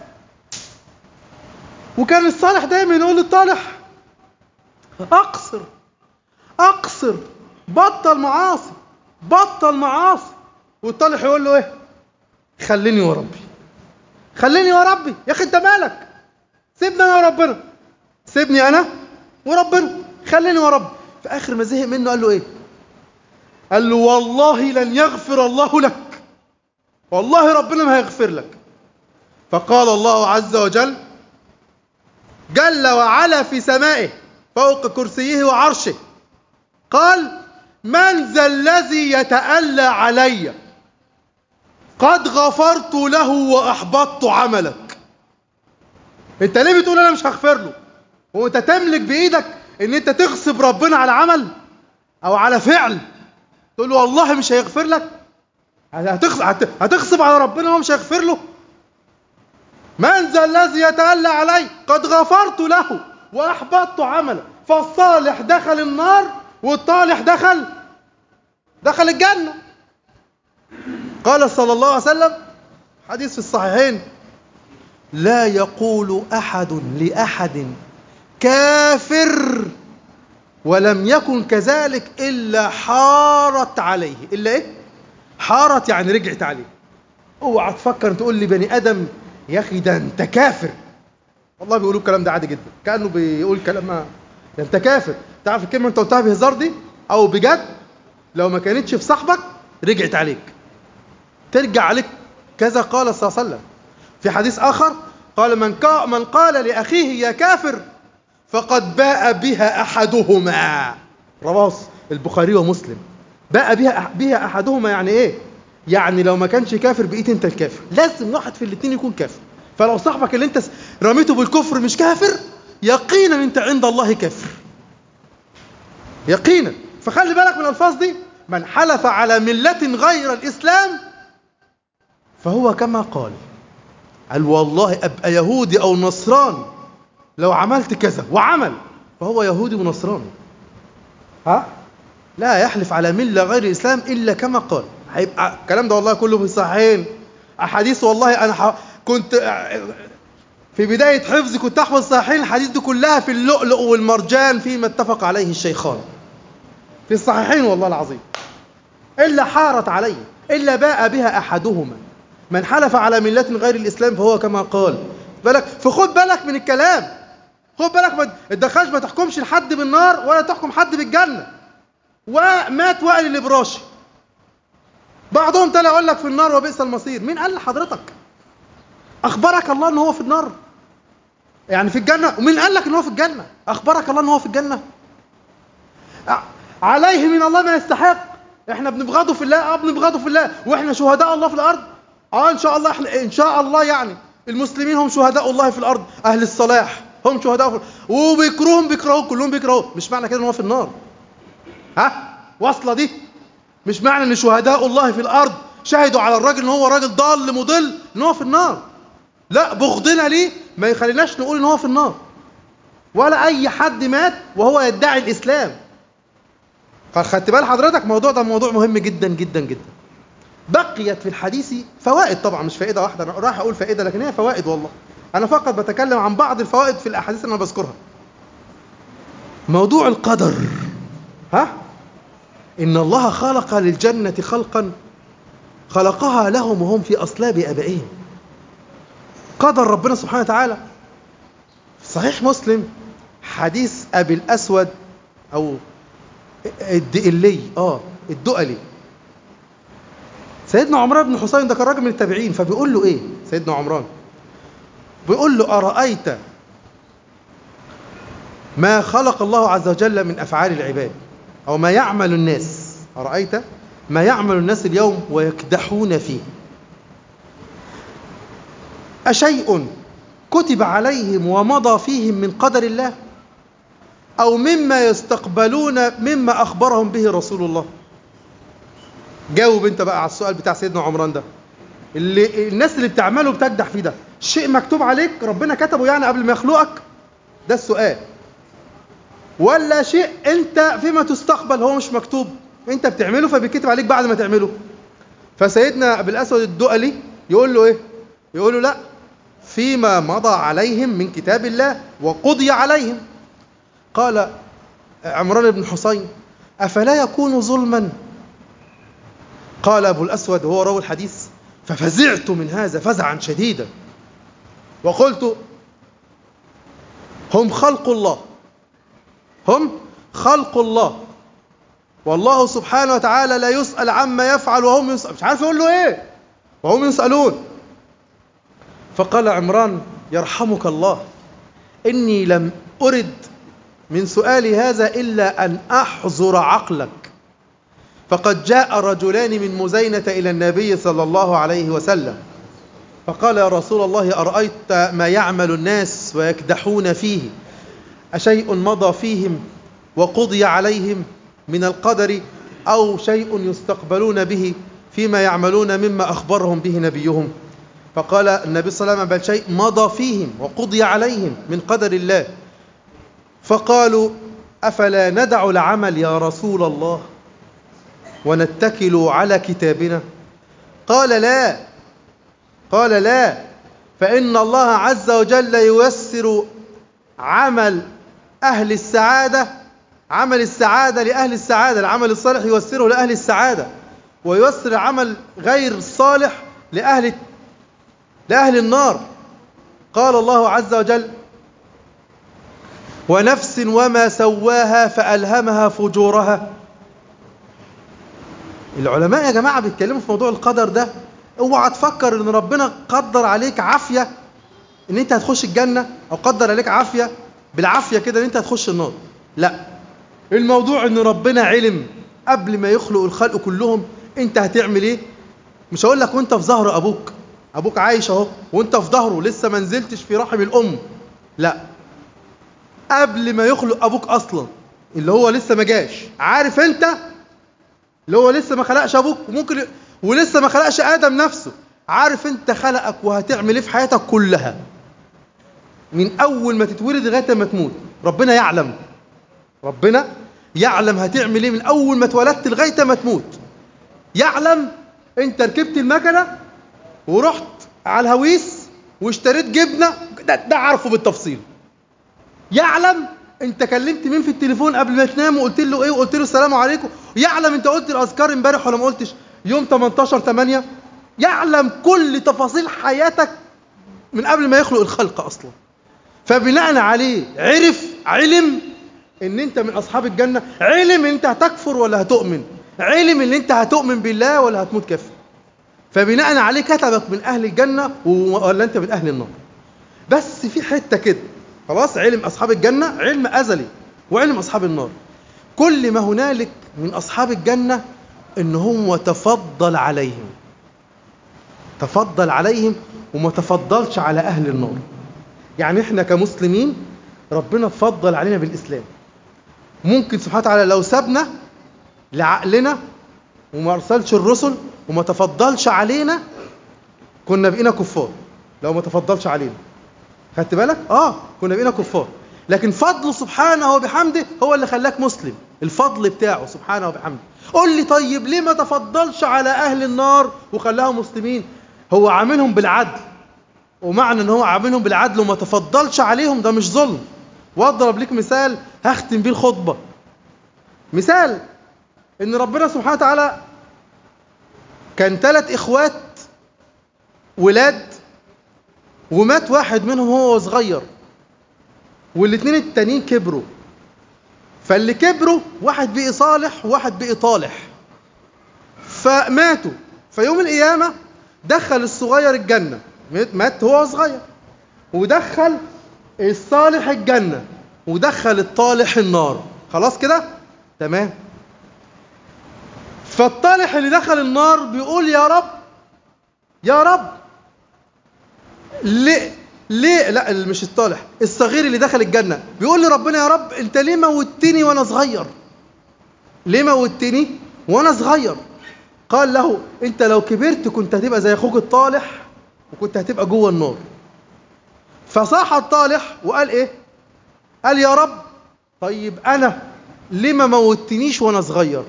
وكان الصالح دايما يقول للطالح أقصر أقصر، بطل معاصي بطل معاصي، والطالح يقول له إيه؟ خليني وربي خليني وربي، يا أخي أنت مالك؟ سيبني أنا وربنا، سيبني أنا وربنا، خليني وربي. في آخر ما زهق منه قال له إيه؟ قال له والله لن يغفر الله لك، والله ربنا ما هيغفر لك. فقال الله عز وجل جل وعلا في سمائه فوق كرسيه وعرشه، قال من ذا الذي يتألى علي قد غفرت له وأحبطت عملك. انت ليه بتقول انا مش هغفر له؟ هو انت تملك بايدك ان انت تغصب ربنا على عمل او على فعل تقول له والله مش هيغفر لك؟ هتغصب على ربنا وهو مش هيغفر له؟ من ذا الذي يتألى علي قد غفرت له وأحبطت عمله. فالصالح دخل النار والطالح دخل دخل الجنة. قال صلى الله عليه وسلم حديث في الصحيحين لا يقول أحد لأحد كافر ولم يكن كذلك إلا حارت عليه. إلا إيه؟ حارت يعني رجعت عليه. اوعى تفكر تقول لي بني آدم يا أخي ده أنت كافر، والله بيقولوا الكلام ده عادي جدا كأنه بيقول كلام ما. ده أنت كافر. تعرف الكلمة أنت قلتها بهزار دي أو بجد؟ لو ما كانتش في صاحبك رجعت عليك، ترجع عليك كذا قال صلى الله عليه وسلم. في حديث آخر قال من, من قال لأخيه يا كافر فقد باء بها أحدهما، رواه البخاري ومسلم. باء بها بها أحدهما يعني إيه؟ يعني لو ما كانش كافر بقيت أنت الكافر، لازم واحد في الاثنين يكون كافر. فلو صاحبك اللي أنت رميته بالكفر مش كافر، يقينا أنت عند الله كافر، يقينا. فخلي بالك من الألفاظ دي. من حلف على ملة غير الإسلام فهو كما قال، قال والله أبقى يهودي أو نصراني لو عملت كذا وعمل، فهو يهودي ونصراني. ها؟ لا يحلف على ملة غير الإسلام إلا كما قال. هيبقى الكلام ده والله كله في الصحيحين أحاديث. والله أنا ح... كنت في بداية حفظي كنت أحفظ الصحيحين، الحديث دي كلها في اللؤلؤ والمرجان فيما اتفق عليه الشيخان في الصحيحين والله العظيم. إلا حارت عليه، إلا باء بها أحدهما. من حلف على ملة غير الإسلام فهو كما قال. بالك، فخد بالك من الكلام، خد بالك ما تدخلش، ما تحكمش لحد بالنار ولا تحكم حد بالجنة. ومات وائل الإبراشي، بعضهم طلع يقول لك في النار وبئس المصير. مين قال لحضرتك؟ أخبرك الله أنه هو في النار يعني في الجنة؟ ومين قال لك أنه هو في الجنة؟ أخبرك الله أنه هو في الجنة؟ عليه من الله ما يستحق. احنا بنبغضه في الله، اه بنبغضه في الله، واحنا شهداء الله في الارض. اه ان شاء الله، احنا ان شاء الله يعني المسلمين هم شهداء الله في الارض، اهل الصلاح هم شهداء في الارض، وبيكرههم بيكرهوه، كلهم بيكرهوه. مش معنى كده ان هو في النار. ها؟ واصله دي؟ مش معنى ان شهداء الله في الارض شهدوا على الراجل ان هو راجل ضال مضل ان هو في النار. لا، بغضنا ليه ما يخليناش نقول ان هو في النار، ولا اي حد مات وهو يدعي الاسلام. فخدت بال حضرتك؟ موضوع ده موضوع مهم جدا جدا جدا. بقيت في الحديث فوائد، طبعا مش فائدة واحدة، أنا راح أقول فائدة لكن هي فوائد والله. أنا فقط بتكلم عن بعض الفوائد في الأحاديث اللي أنا بذكرها. موضوع القدر. ها؟ إن الله خلق للجنة خلقا خلقها لهم وهم في أصلاب آبائهم. قدر ربنا سبحانه وتعالى. في صحيح مسلم حديث أبي الأسود أو الدئلي اه الدؤلي، سيدنا عمران بن حسين ده كان راجل من التابعين، فبيقول له ايه سيدنا عمران؟ بيقول له أرأيت ما خلق الله عز وجل من أفعال العباد أو ما يعمل الناس، أرأيت ما يعمل الناس اليوم ويكدحون فيه، أشيء كتب عليهم ومضى فيهم من قدر الله أو مما يستقبلون مما أخبرهم به رسول الله؟ جاوب انت بقى على السؤال بتاع سيدنا عمران ده. اللي الناس اللي بتعمله بتكدح فيه ده شيء مكتوب عليك ربنا كتبه يعني قبل ما يخلقك؟ ده السؤال. ولا شيء انت فيما تستقبل هو مش مكتوب، انت بتعمله فبيكتب عليك بعد ما تعمله؟ فسيدنا ابي الاسود الدؤلي يقول له ايه؟ يقول له لا، فيما مضى عليهم من كتاب الله وقضي عليهم. قال عمران بن حسين افلا يكون ظلما؟ قال ابو الاسود وهو راوي الحديث ففزعت من هذا فزعا شديدا وقلت هم خلق الله، هم خلق الله، والله سبحانه وتعالى لا يسأل عما يفعل وهم يسأل. مش عارف يقول له ايه وهم يسألون. فقال عمران يرحمك الله إني لم أرد من سؤالي هذا إلا أن أحضر عقلك، فقد جاء رجلان من مزينة إلى النبي صلى الله عليه وسلم فقال يا رسول الله أرأيت ما يعمل الناس ويكدحون فيه، أشيء مضى فيهم وقضي عليهم من القدر أو شيء يستقبلون به فيما يعملون مما أخبرهم به نبيهم؟ فقال النبي صلى الله عليه وسلم بل شيء مضى فيهم وقضي عليهم من قدر الله. فقالوا أفلا ندع العمل يا رسول الله ونتكل على كتابنا؟ قال لا، قال لا، فإن الله عز وجل ييسر عمل أهل السعادة، عمل السعادة لأهل السعادة، العمل الصالح ييسره لأهل السعادة، وييسر عمل غير الصالح لأهل لأهل النار. قال الله عز وجل ونفس وما سواها فألهمها فجورها العلماء يا جماعة بيتكلموا في موضوع القدر ده. اوعى تفكر ان ربنا قدر عليك عافية ان انت هتخش الجنة، او قدر عليك عافية بالعافية كده ان انت هتخش النار. لا، الموضوع ان ربنا علم قبل ما يخلق الخلق كلهم انت هتعمل ايه. مش هقول لك وانت في ظهر ابوك، ابوك عايش اهو وانت في ظهره لسه ما نزلتش في رحم الام، لا، قبل ما يخلق ابوك اصلا اللي هو لسه ما جاش، عارف انت اللي هو لسه ما خلقش ابوك وممكن ولسه ما خلقش ادم نفسه، عارف انت خلقك وهتعمل ايه في حياتك كلها من اول ما تتولد لغايه ما تموت. ربنا يعلم، ربنا يعلم هتعمل ايه من اول ما اتولدت لغايه ما تموت. يعلم انت ركبت المكنه ورحت على الهويس واشتريت جبنه، ده, ده عارفه بالتفصيل. يعلم انت كلمت مين في التليفون قبل ما تنام وقلت له ايه وقلت له السلام عليكم. يعلم انت قلت الاذكار امبارح ولا ما قلتش يوم تمنتاشر تمانية. يعلم كل تفاصيل حياتك من قبل ما يخلق الخلق اصلا. فبناء عليه عرف علم ان انت من اصحاب الجنه، علم ان انت هتكفر ولا هتؤمن، علم ان انت هتؤمن بالله ولا هتموت كافر. فبناء عليه كتبك من اهل الجنه ولا انت من اهل النار. بس في حته كده خلاص، علم اصحاب الجنه علم ازلي، وعلم اصحاب النار كل ما هنالك من اصحاب الجنه ان هو تفضل عليهم، تفضل عليهم وما تفضلش على اهل النار. يعني احنا كمسلمين ربنا تفضل علينا بالاسلام. ممكن سبحانه وتعالى لو سابنا لعقلنا وما ارسلش الرسل وما تفضلش علينا كنا بقينا كفار. لو ما تفضلش علينا خدت بالك اه كنا بقينا كفار، لكن فضله سبحانه وبحمده هو اللي خلاك مسلم. الفضل بتاعه سبحانه وبحمده. قول لي طيب ليه ما تفضلش على اهل النار وخلاهم مسلمين؟ هو عاملهم بالعدل، ومعنى ان هو عاملهم بالعدل وما تفضلش عليهم ده مش ظلم. واضرب لك مثال هختم بيه الخطبه. مثال ان ربنا سبحانه وتعالى كان ثلاث اخوات ولاد ومات واحد منهم هو صغير والاثنين التانيين كبروا. فاللي كبروا واحد بقي صالح وواحد بقي طالح فماتوا. فيوم القيامة دخل الصغير الجنة، مات هو صغير، ودخل الصالح الجنة ودخل الطالح النار. خلاص كده تمام. فالطالح اللي دخل النار بيقول يا رب يا رب ليه ليه لا مش الطالح، الصغير اللي دخل الجنة بيقول لربنا يا رب انت ليه موتني وانا صغير، ليه موتني وانا صغير؟ قال له انت لو كبرت كنت هتبقى زي اخوك الطالح وكنت هتبقى جوه النار. فصاح الطالح وقال ايه؟ قال يا رب طيب انا ليه ما موتنيش وانا صغير؟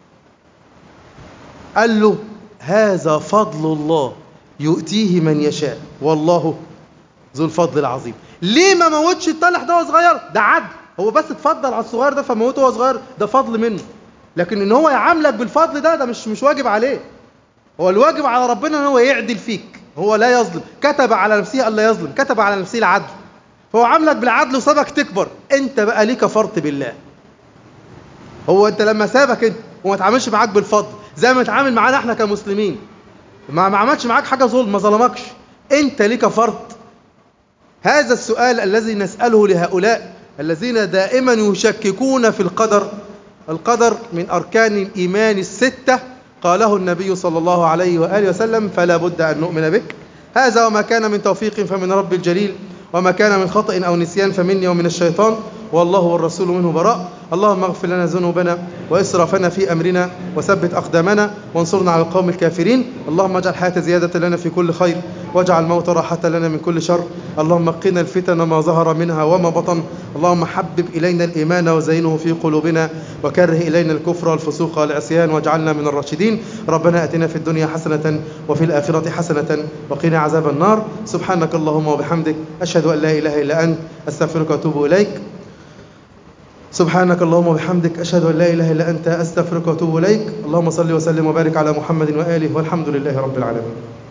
قال له هذا فضل الله يؤتيه من يشاء والله ذو الفضل العظيم. ليه ما موتش الطالح ده وهو صغير؟ ده عدل، هو بس اتفضل على الصغير ده فموته وهو صغير، ده فضل منه. لكن ان هو يعاملك بالفضل ده ده مش مش واجب عليه. هو الواجب على ربنا ان هو يعدل فيك، هو لا يظلم، كتب على نفسه الا يظلم، كتب على نفسه العدل، فهو عاملك بالعدل وسابك تكبر. انت بقى ليه كفرت بالله؟ هو انت لما سابك انت وما تعاملش معاك بالفضل زي ما تعامل معانا احنا كمسلمين، ما ما عملش معاك حاجه ظلم، ما ظلمكش، انت ليه كفرت؟ هذا السؤال الذي نسأله لهؤلاء الذين دائما يشككون في القدر. القدر من أركان الإيمان الستة قاله النبي صلى الله عليه وآله وسلم فلا بد أن نؤمن به. هذا وما كان من توفيق فمن رب الجليل وما كان من خطأ أو نسيان فمني ومن الشيطان والله والرسول منه براء. اللهم اغفر لنا ذنوبنا وإسرافنا في أمرنا وثبت أقدامنا وانصرنا على القوم الكافرين. اللهم اجعل الحياة زيادة لنا في كل خير واجعل الموت راحة لنا من كل شر. اللهم قنا الفتن ما ظهر منها وما بطن. اللهم حبب إلينا الإيمان وزينه في قلوبنا وكره إلينا الكفر والفسوق والعصيان واجعلنا من الراشدين. ربنا آتنا في الدنيا حسنة وفي الآخرة حسنة وقنا عذاب النار. سبحانك اللهم وبحمدك أشهد أن لا إله إلا أنت أستغفرك وأتوب إليك. سبحانك اللهم وبحمدك أشهد أن لا إله إلا أنت أستغفرك وأتوب إليك. اللهم صل وسلم وبارك على محمد وآله والحمد لله رب العالمين.